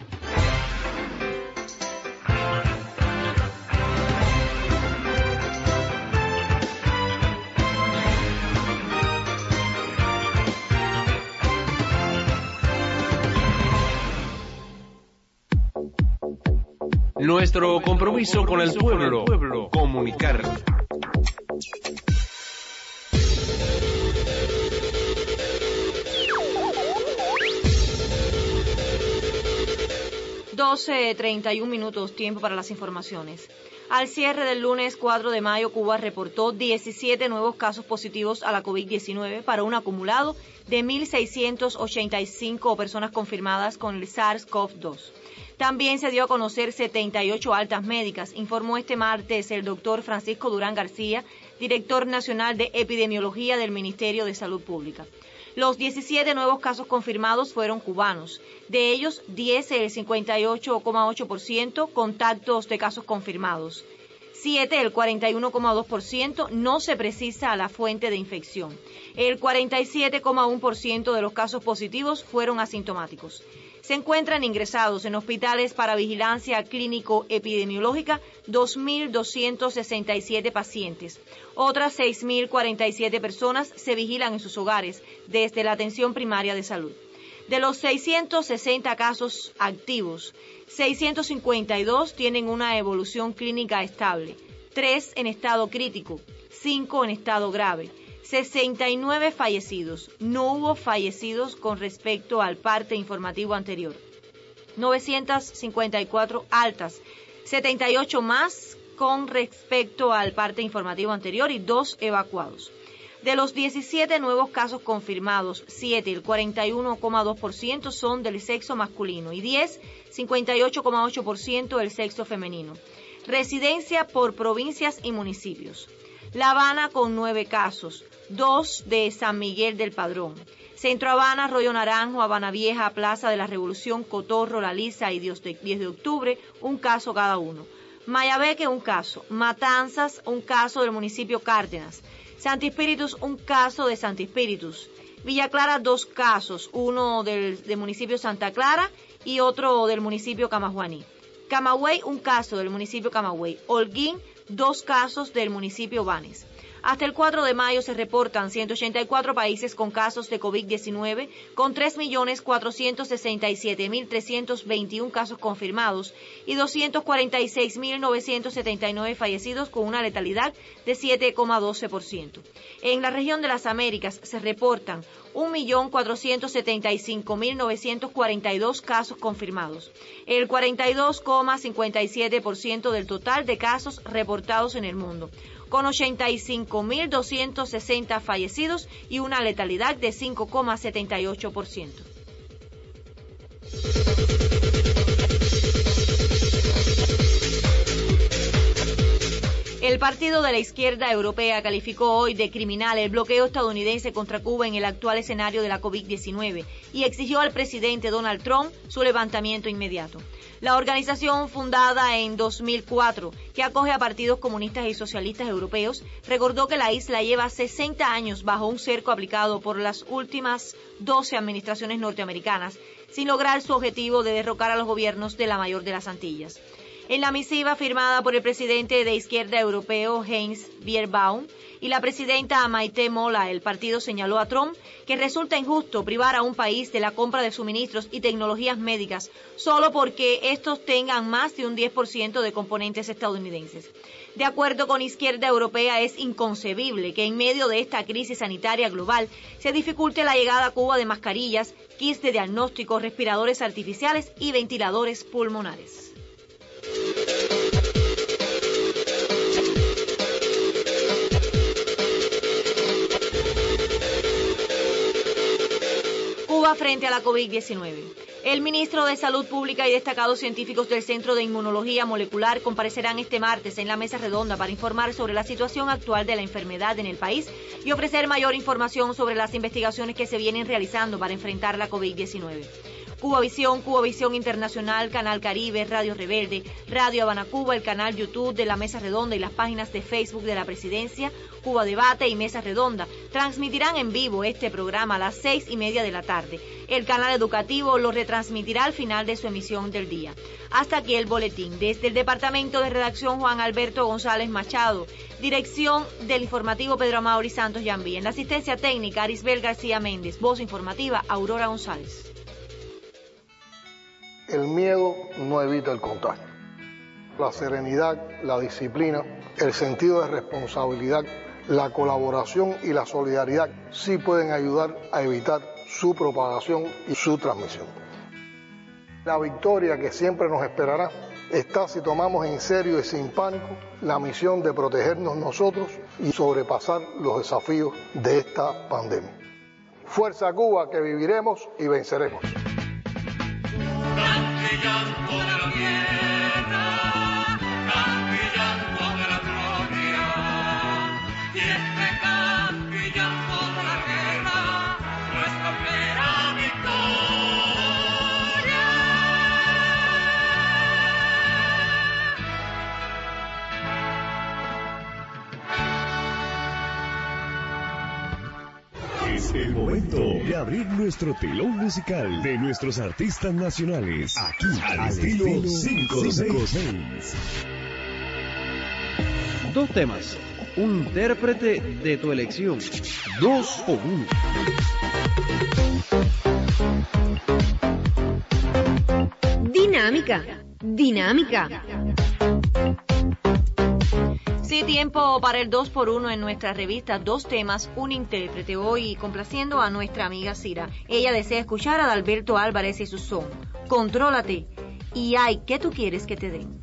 Nuestro compromiso con el pueblo, comunicar. (12:31) tiempo para las informaciones. Al cierre del lunes 4 de mayo, Cuba reportó 17 nuevos casos positivos a la COVID-19 para un acumulado de 1.685 personas confirmadas con el SARS-CoV-2. También se dio a conocer 78 altas médicas, informó este martes el doctor Francisco Durán García, director nacional de epidemiología del Ministerio de Salud Pública. Los 17 nuevos casos confirmados fueron cubanos. De ellos, 10, el 58,8%, contactos de casos confirmados. 7, el 41,2%, no se precisa la fuente de infección. El 47,1% de los casos positivos fueron asintomáticos. Se encuentran ingresados en hospitales para vigilancia clínico-epidemiológica 2.267 pacientes. Otras 6.047 personas se vigilan en sus hogares desde la atención primaria de salud. De los 660 casos activos, 652 tienen una evolución clínica estable, 3 en estado crítico, 5 en estado grave. 69 fallecidos. No hubo fallecidos con respecto al parte informativo anterior. 954 altas. 78 más con respecto al parte informativo anterior y 2 evacuados. De los 17 nuevos casos confirmados, 7, el 41,2% son del sexo masculino y 10, 58,8% del sexo femenino. Residencia por provincias y municipios. La Habana con 9 casos, 2 de San Miguel del Padrón. Centro Habana, Arroyo Naranjo, Habana Vieja, Plaza de la Revolución, Cotorro, La Lisa y 10 de octubre, un caso cada uno. Mayabeque, un caso. Matanzas, un caso del municipio Cárdenas. Santi Espíritus, un caso de Santi Espíritus. Villa Clara, 2 casos, uno del municipio Santa Clara y otro del municipio Camajuaní. Camagüey, un caso del municipio Camagüey. Holguín, 2 casos del municipio Banes. Hasta el 4 de mayo se reportan 184 países con casos de COVID-19, con 3.467.321 casos confirmados y 246.979 fallecidos con una letalidad de 7,12%. En la región de las Américas se reportan 1.475.942 casos confirmados, el 42,57% del total de casos reportados en el mundo, con 85.260 fallecidos y una letalidad de 5,78%. El Partido de la Izquierda Europea calificó hoy de criminal el bloqueo estadounidense contra Cuba en el actual escenario de la COVID-19 y exigió al presidente Donald Trump su levantamiento inmediato. La organización, fundada en 2004, que acoge a partidos comunistas y socialistas europeos, recordó que la isla lleva 60 años bajo un cerco aplicado por las últimas 12 administraciones norteamericanas, sin lograr su objetivo de derrocar a los gobiernos de la mayor de las Antillas. En la misiva firmada por el presidente de Izquierda Europeo, Heinz Bierbaum, y la presidenta Maite Mola, el partido señaló a Trump que resulta injusto privar a un país de la compra de suministros y tecnologías médicas solo porque estos tengan más de un 10% de componentes estadounidenses. De acuerdo con Izquierda Europea, es inconcebible que en medio de esta crisis sanitaria global se dificulte la llegada a Cuba de mascarillas, kits de diagnóstico, respiradores artificiales y ventiladores pulmonares. Cuba frente a la COVID-19. El ministro de Salud Pública y destacados científicos del Centro de Inmunología Molecular comparecerán este martes en la mesa redonda para informar sobre la situación actual de la enfermedad en el país y ofrecer mayor información sobre las investigaciones que se vienen realizando para enfrentar la COVID-19. Cubavisión, Cubavisión Internacional, Canal Caribe, Radio Rebelde, Radio Habana Cuba, el canal YouTube de la Mesa Redonda y las páginas de Facebook de la Presidencia, Cuba Debate y Mesa Redonda transmitirán en vivo este programa a las 6:30 de la tarde. El canal educativo lo retransmitirá al final de su emisión del día. Hasta aquí el boletín. Desde el Departamento de Redacción, Juan Alberto González Machado. Dirección del informativo, Pedro Amaury Santos Yambí. En la asistencia técnica, Arisbel García Méndez. Voz informativa, Aurora González. El miedo no evita el contagio. La serenidad, la disciplina, el sentido de responsabilidad, la colaboración y la solidaridad sí pueden ayudar a evitar su propagación y su transmisión. La victoria que siempre nos esperará está si tomamos en serio y sin pánico la misión de protegernos nosotros y sobrepasar los desafíos de esta pandemia. Fuerza Cuba, que viviremos y venceremos. Es el momento de abrir nuestro telón musical de nuestros artistas nacionales. Aquí, al estilo 5-6. Dos temas, un intérprete de tu elección. 2 por 1. Dinámica, dinámica. Sí, tiempo para el 2x1 en nuestra revista Dos Temas, un intérprete. Hoy complaciendo a nuestra amiga Cira. Ella desea escuchar a Adalberto Álvarez y su son. Contrólate. Y ay, ¿qué tú quieres que te den?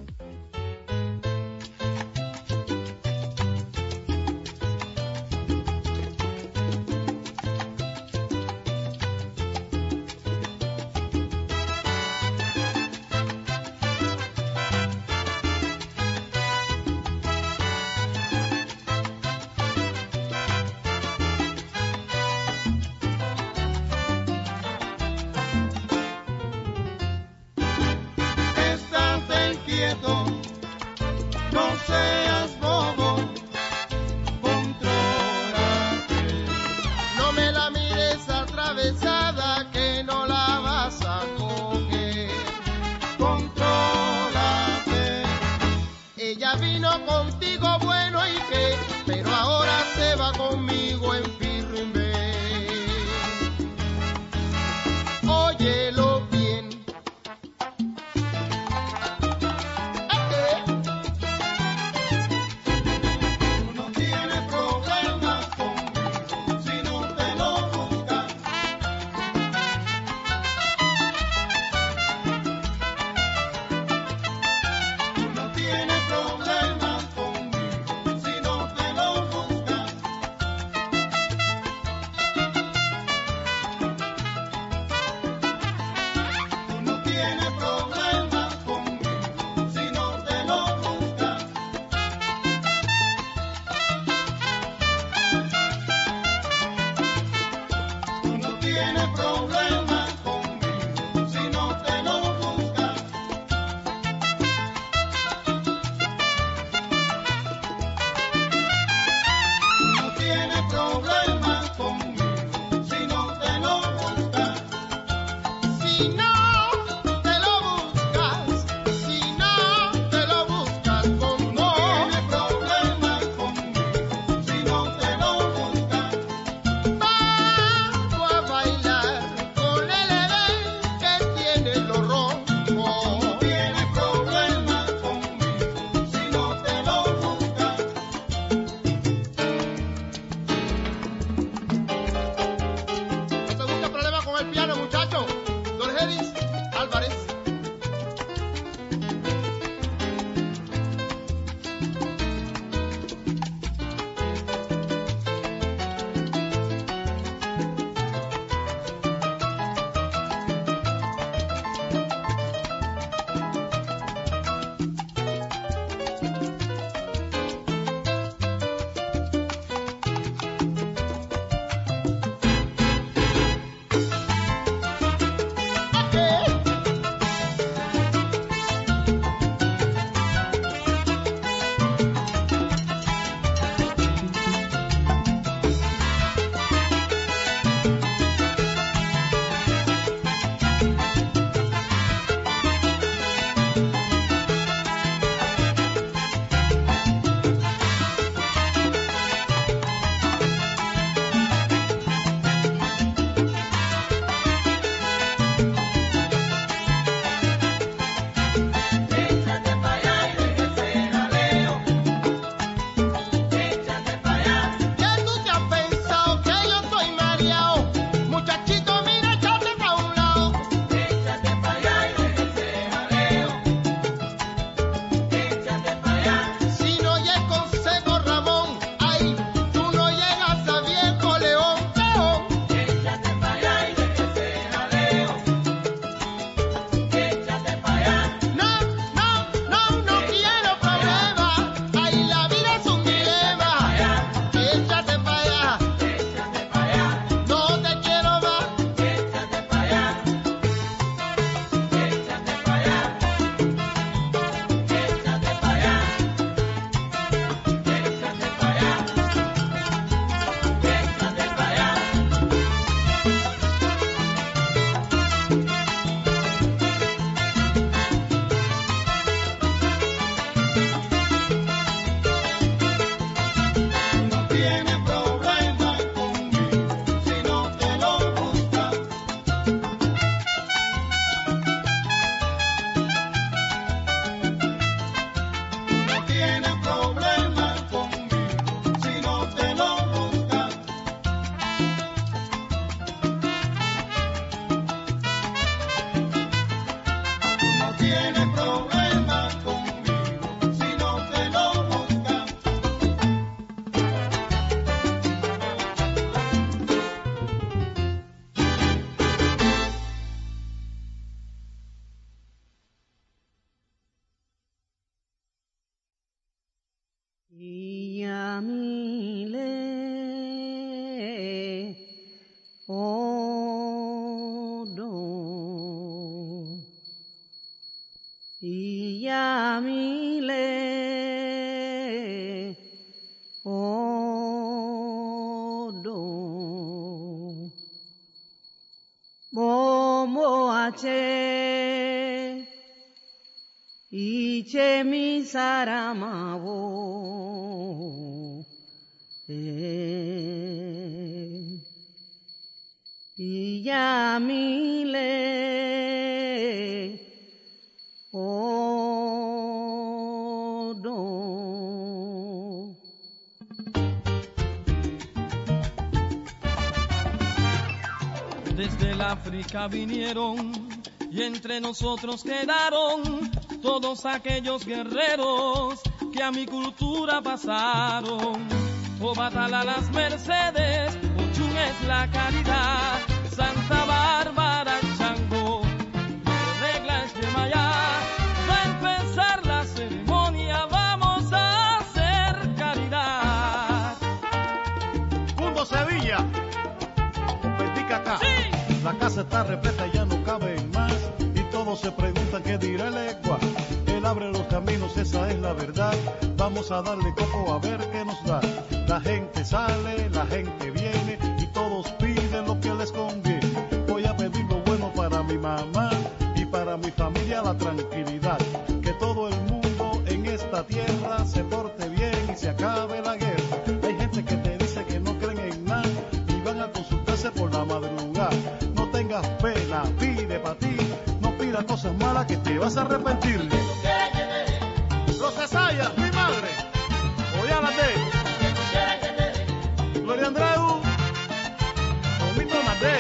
No seas bobo, contrólate. No me la mires atravesada que no la vas a coger. Contrólate. Ella vino contigo bueno y qué, pero ahora se va conmigo en firme. Óyelo bien. Piano, muchacho. Don Hedis. Yamile, Odo, Bomo Ache, Iche mi Saramabo, Yamile, Odo. Desde el África vinieron y entre nosotros quedaron todos aquellos guerreros que a mi cultura pasaron. Obatala las Mercedes, Ochun es la caridad, Santa Bárbara Chango, regla es Yemayá. Va a empezar la ceremonia, vamos a hacer caridad. Mundo Sevilla, Petica acá. Sí. La casa está repleta, ya no caben más y todos se preguntan qué dirá el Ecua. Él abre los caminos, esa es la verdad. Vamos a darle coco a ver qué nos da. La gente sale, la gente viene y todos piden lo que les conviene. Voy a pedir lo bueno para mi mamá y para mi familia, la tranquilidad. Que todo el mundo en esta tierra se porte bien y se acabe la guerra. Hay gente que te dice que no creen en nada y van a consultarse por la madrugada. No tengas pena, pide para ti, no pidas cosas malas que te vas a arrepentir. Los Cesayas, mi madre, Oyálate, Gloria Andreu, Omito Nadé.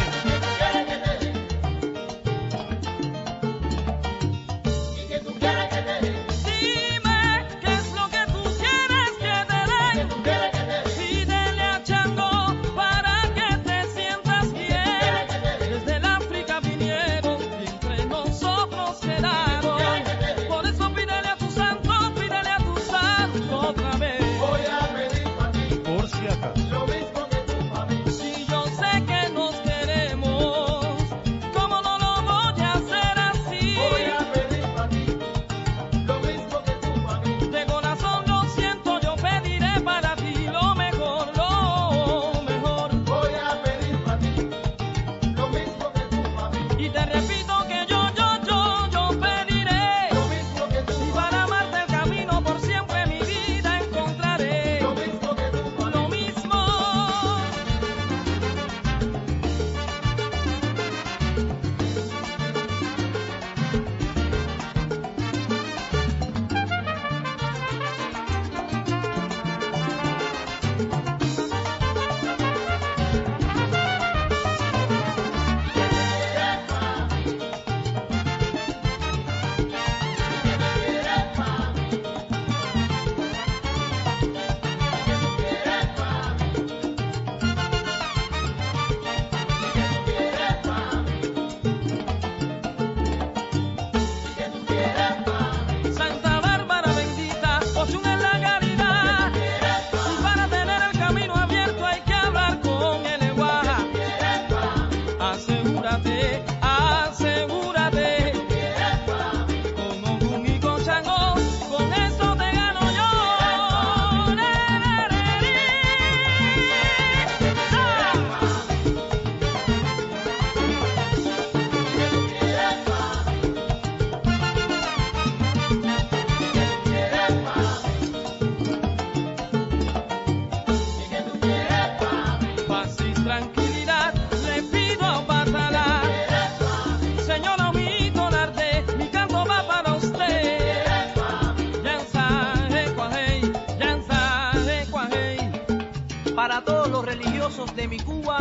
De mi Cuba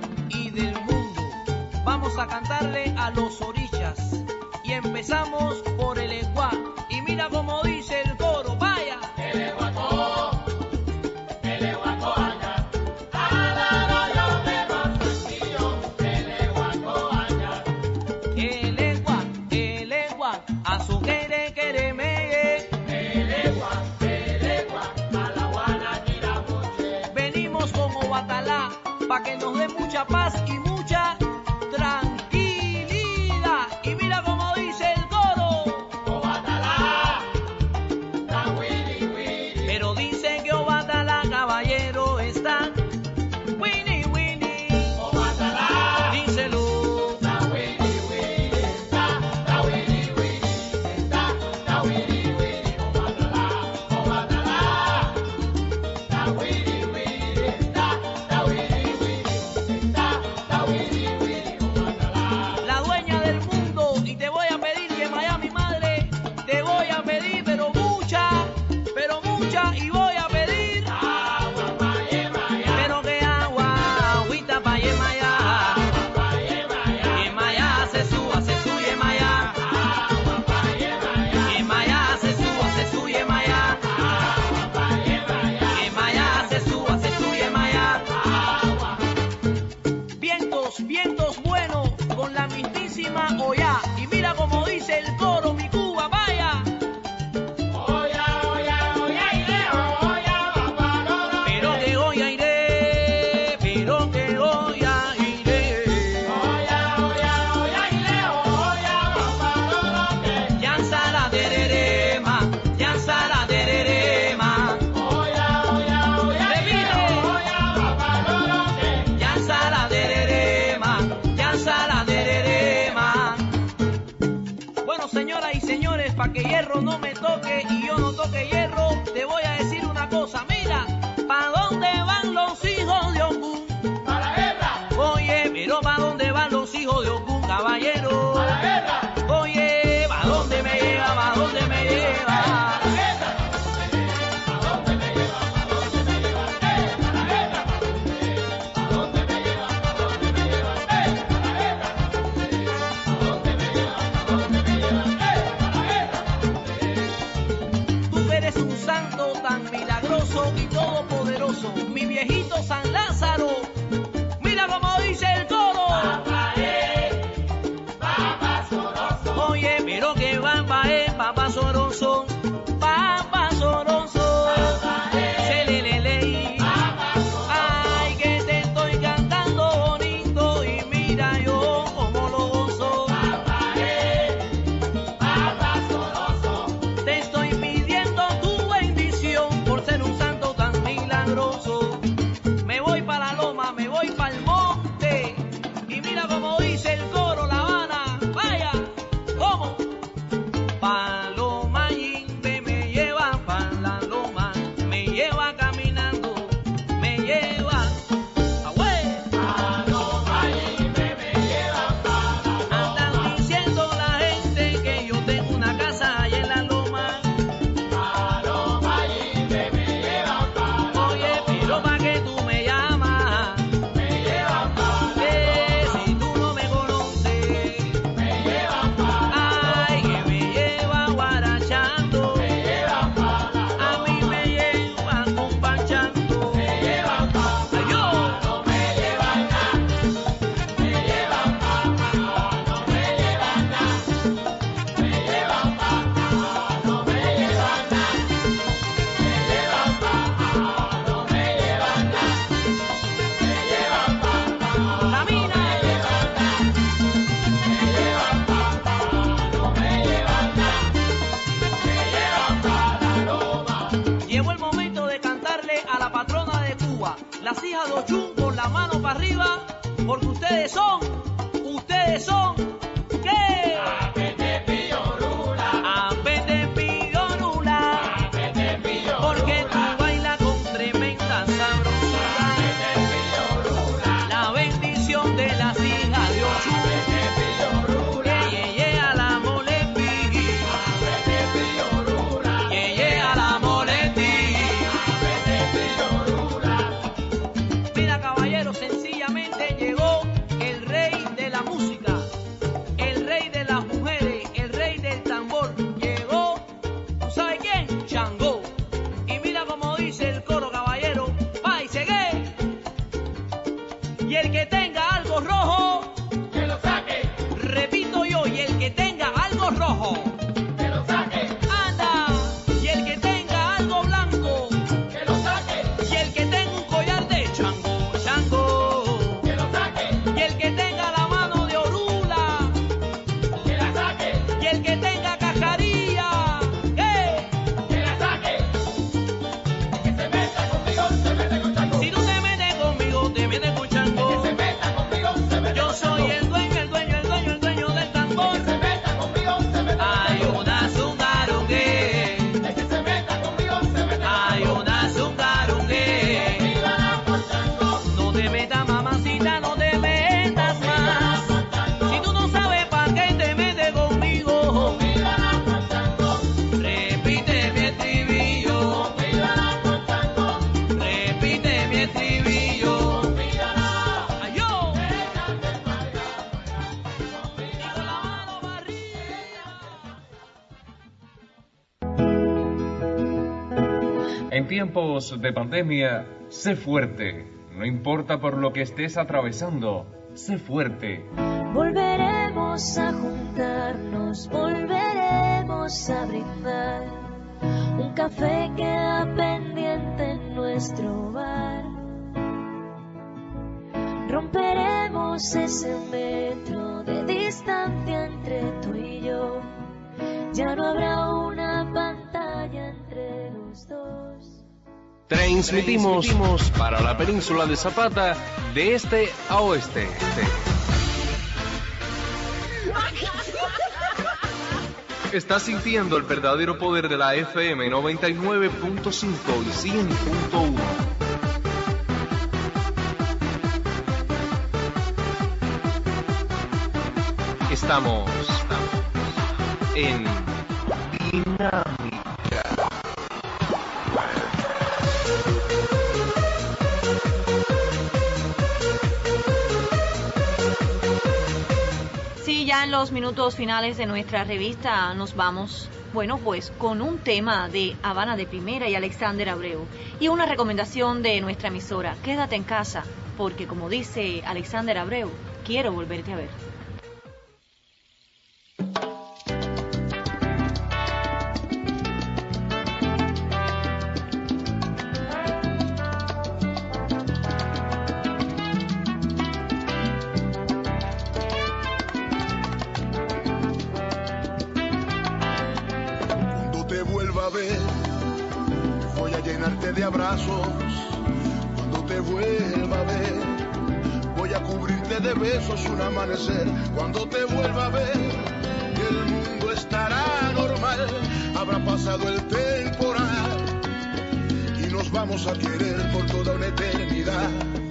y del mundo, vamos a cantarle a los orillas y empezamos por el Eguá y mira como dice el coro, vaya. El Eguaco, aña, alaro me más sencillo, el Eguaco, aña. El Eguá, a su quere me. El Eguá, a la guana tiramoche. Venimos como Obatalá, pa' que nos dé mucha paz y mucha tranquilidad. Y mira como dice el coro. Obatalá, bueno con la mismísima Oya. Y mira como dice el coro, mi Cuba, vaya. Pero que Oya iré, pero que Oya iré. Yanza la tererema, yanza la tererema. Repite. Yanza la tererema, yanza la tererema. Bueno, señoras y señores, pa' que hierro no me toque y yo no toque hierro, te voy a decir una cosa, mira, ¿pa' dónde van los hijos de Ogún? ¡Para la guerra! Oye, pero ¿pa' dónde van los hijos de Ogún, caballero? ¡Para la guerra! Oye, ¿pa' dónde me lleva, pa' dónde me lleva? Tú eres un santo tan milagroso y todopoderoso, mi viejito San Lázaro. Mira como dice el coro. Oye, pero que papá Soroso, papá Soroso. Seleleley. Ay, que te estoy cantando bonito y mira yo como lo gozo. Te estoy pidiendo tu bendición por ser un santo tan milagroso. Me voy para la loma, me voy para el monte. Y mira como dice el coro, La Habana. Vaya, ¿cómo? Paloma Yimbe me lleva para la loma, me lleva caminando, me lleva. ¡Away! Paloma Yimbe me lleva para la loma. Andan diciendo la gente que yo tengo una casa allá en la loma. Paloma Yimbe me lleva para la loma. Oye, pero ¿pa' qué tú me llamas? Me lleva para si tú no me conoces. Me lleva para ay, que me lleva guarachando. Me lleva para a mí me lleva compachando. Me lleva para yo. No me lleva nada. Me lleva para no me lleva nada. Me lleva para no me lleva nada. Me lleva para no me lleva nada. Me lleva para camina. Me lleva nada. Me lleva para no me lleva nada. Me lleva para Loma. Llegó el momento de cantarle a la patrona de Cuba, las hijas de Ochun, con la mano para arriba, porque ustedes son, ¿qué? Apete Pillorula. Apete Pillorula. Apete Pillorula. Porque tú bailas con tremenda sabrosura. Apete Pillorula. La bendición de las hijas de Ochun. Apete Pillorula. Yeye a la molepi. Apete Pillorula. Yeye a la molepi. Apete Pillorula. Mira, caballero, sencillamente llegó el rey de la música, el rey de las mujeres, el rey del tambor. Llegó, ¿tú sabes quién? Changó. Y mira como dice el coro, caballero, va y segué. Y el que tenga algo rojo, que lo saque. Repito yo, y el que tenga algo rojo, que lo saque. Anda, y el que tenga algo blanco, que lo saque. Y el que tenga un collar de chango, chango, que lo saque. Y el que tenga la mano de orula, que la saque. Y el que tenga cascarilla, ¿qué? Que la saque. Que se meta conmigo, se mete con chango. Si tú te metes conmigo, te metes con chango. Que se meta conmigo, se mete yo con soy chango. El dueño del tambor. Que se meta conmigo, se mete con chango. Hay una zungarungue. El que se meta conmigo, se mete con chango. Hay una zungarungue. No te metas, mamacita, no te metas más. Si tú no sabes para qué te metes conmigo, repite mi estribillo. Repite mi estribillo. Ay, yo. Y con la mano para arriba. En tiempos de pandemia, sé fuerte. No importa por lo que estés atravesando, Sé fuerte. Volveremos a juntarnos, volveremos a brindar. Un café queda pendiente en nuestro bar. Romperemos ese metro de distancia entre tú y yo. Ya no habrá una pantalla entre los dos. Transmitimos para la península de Zapata de este a oeste. Estás sintiendo el verdadero poder de la FM 99.5 y 100.1. Estamos en Dinámica. Sí, ya en los minutos finales de nuestra revista nos vamos, bueno, pues con un tema de Habana de Primera y Alexander Abreu y una recomendación de nuestra emisora, quédate en casa, porque como dice Alexander Abreu, quiero volverte a ver. De abrazos, cuando te vuelva a ver, voy a cubrirte de besos un amanecer. Cuando te vuelva a ver, el mundo estará normal, habrá pasado el temporal y nos vamos a querer por toda una eternidad.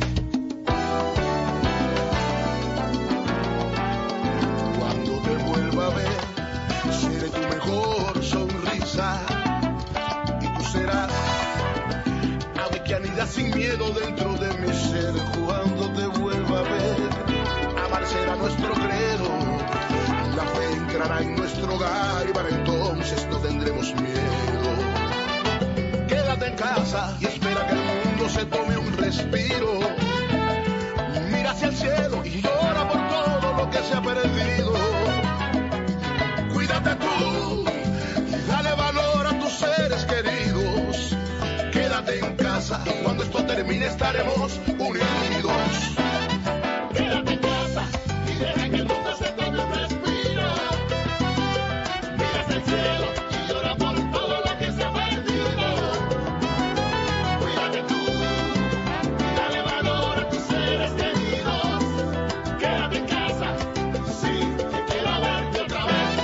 Cuando te vuelva a ver, seré tu mejor sonrisa y tú serás que anida sin miedo dentro de mi ser. Cuando te vuelva a ver, amar será nuestro credo, la fe entrará en nuestro hogar y para entonces no tendremos miedo. Quédate en casa y espera que el mundo se tome un respiro. Mira hacia el cielo y llora por todo lo que se ha perdido. Cuídate tú y dale valor a tus seres queridos. Quédate en casa, cuando esto termine estaremos unidos. Quédate en casa y deja que el mundo se tome un respiro. Mira hacia el cielo y llora por todo lo que se ha perdido. Cuídate tú y dale valor a tus seres queridos. Quédate en casa, sí, que quiero verte otra vez.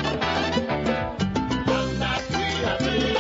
Anda, cuídate.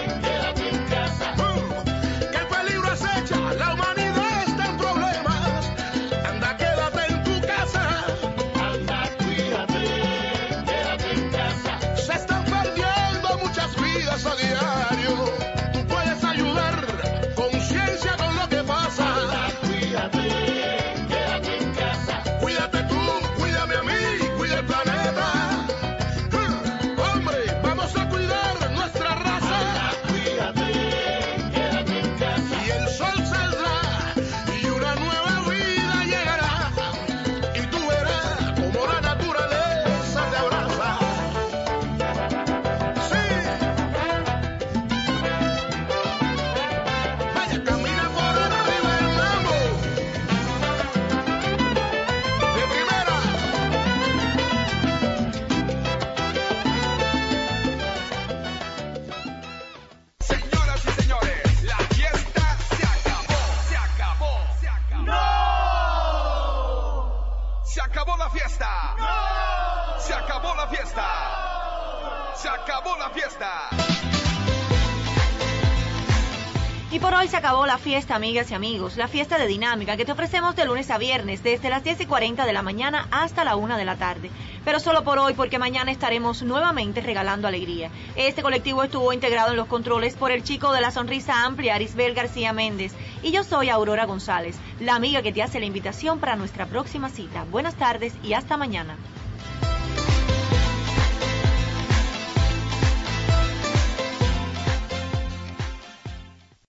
La humanidad está en problemas. Anda, quédate en tu casa. Anda, cuídate, quédate en casa. Se están perdiendo muchas vidas a diario. Tú puedes ayudar, conciencia con lo que pasa. Anda, cuídate, quédate en casa. Cuídate tú, cuídame a mí, cuida el planeta. Hombre, vamos a cuidar nuestra raza. Anda, cuídate, quédate en casa. Y el sol y una nueva vida llegará y tú verás como la naturaleza te abraza. Sí, vaya, camina por arriba el mambo de primera. Señoras y señores, la fiesta se acabó. Se acabó. ¡No! Se acabó la fiesta. ¡No! Se acabó la fiesta. Se acabó la fiesta. Y por hoy se acabó la fiesta, amigas y amigos, la fiesta de Dinámica que te ofrecemos de lunes a viernes desde las 10:40 de la mañana hasta la 1 de la tarde. Pero solo por hoy, porque mañana estaremos nuevamente regalando alegría. Este colectivo estuvo integrado en los controles por el chico de la sonrisa amplia, Arisbel García Méndez. Y yo soy Aurora González, la amiga que te hace la invitación para nuestra próxima cita. Buenas tardes y hasta mañana.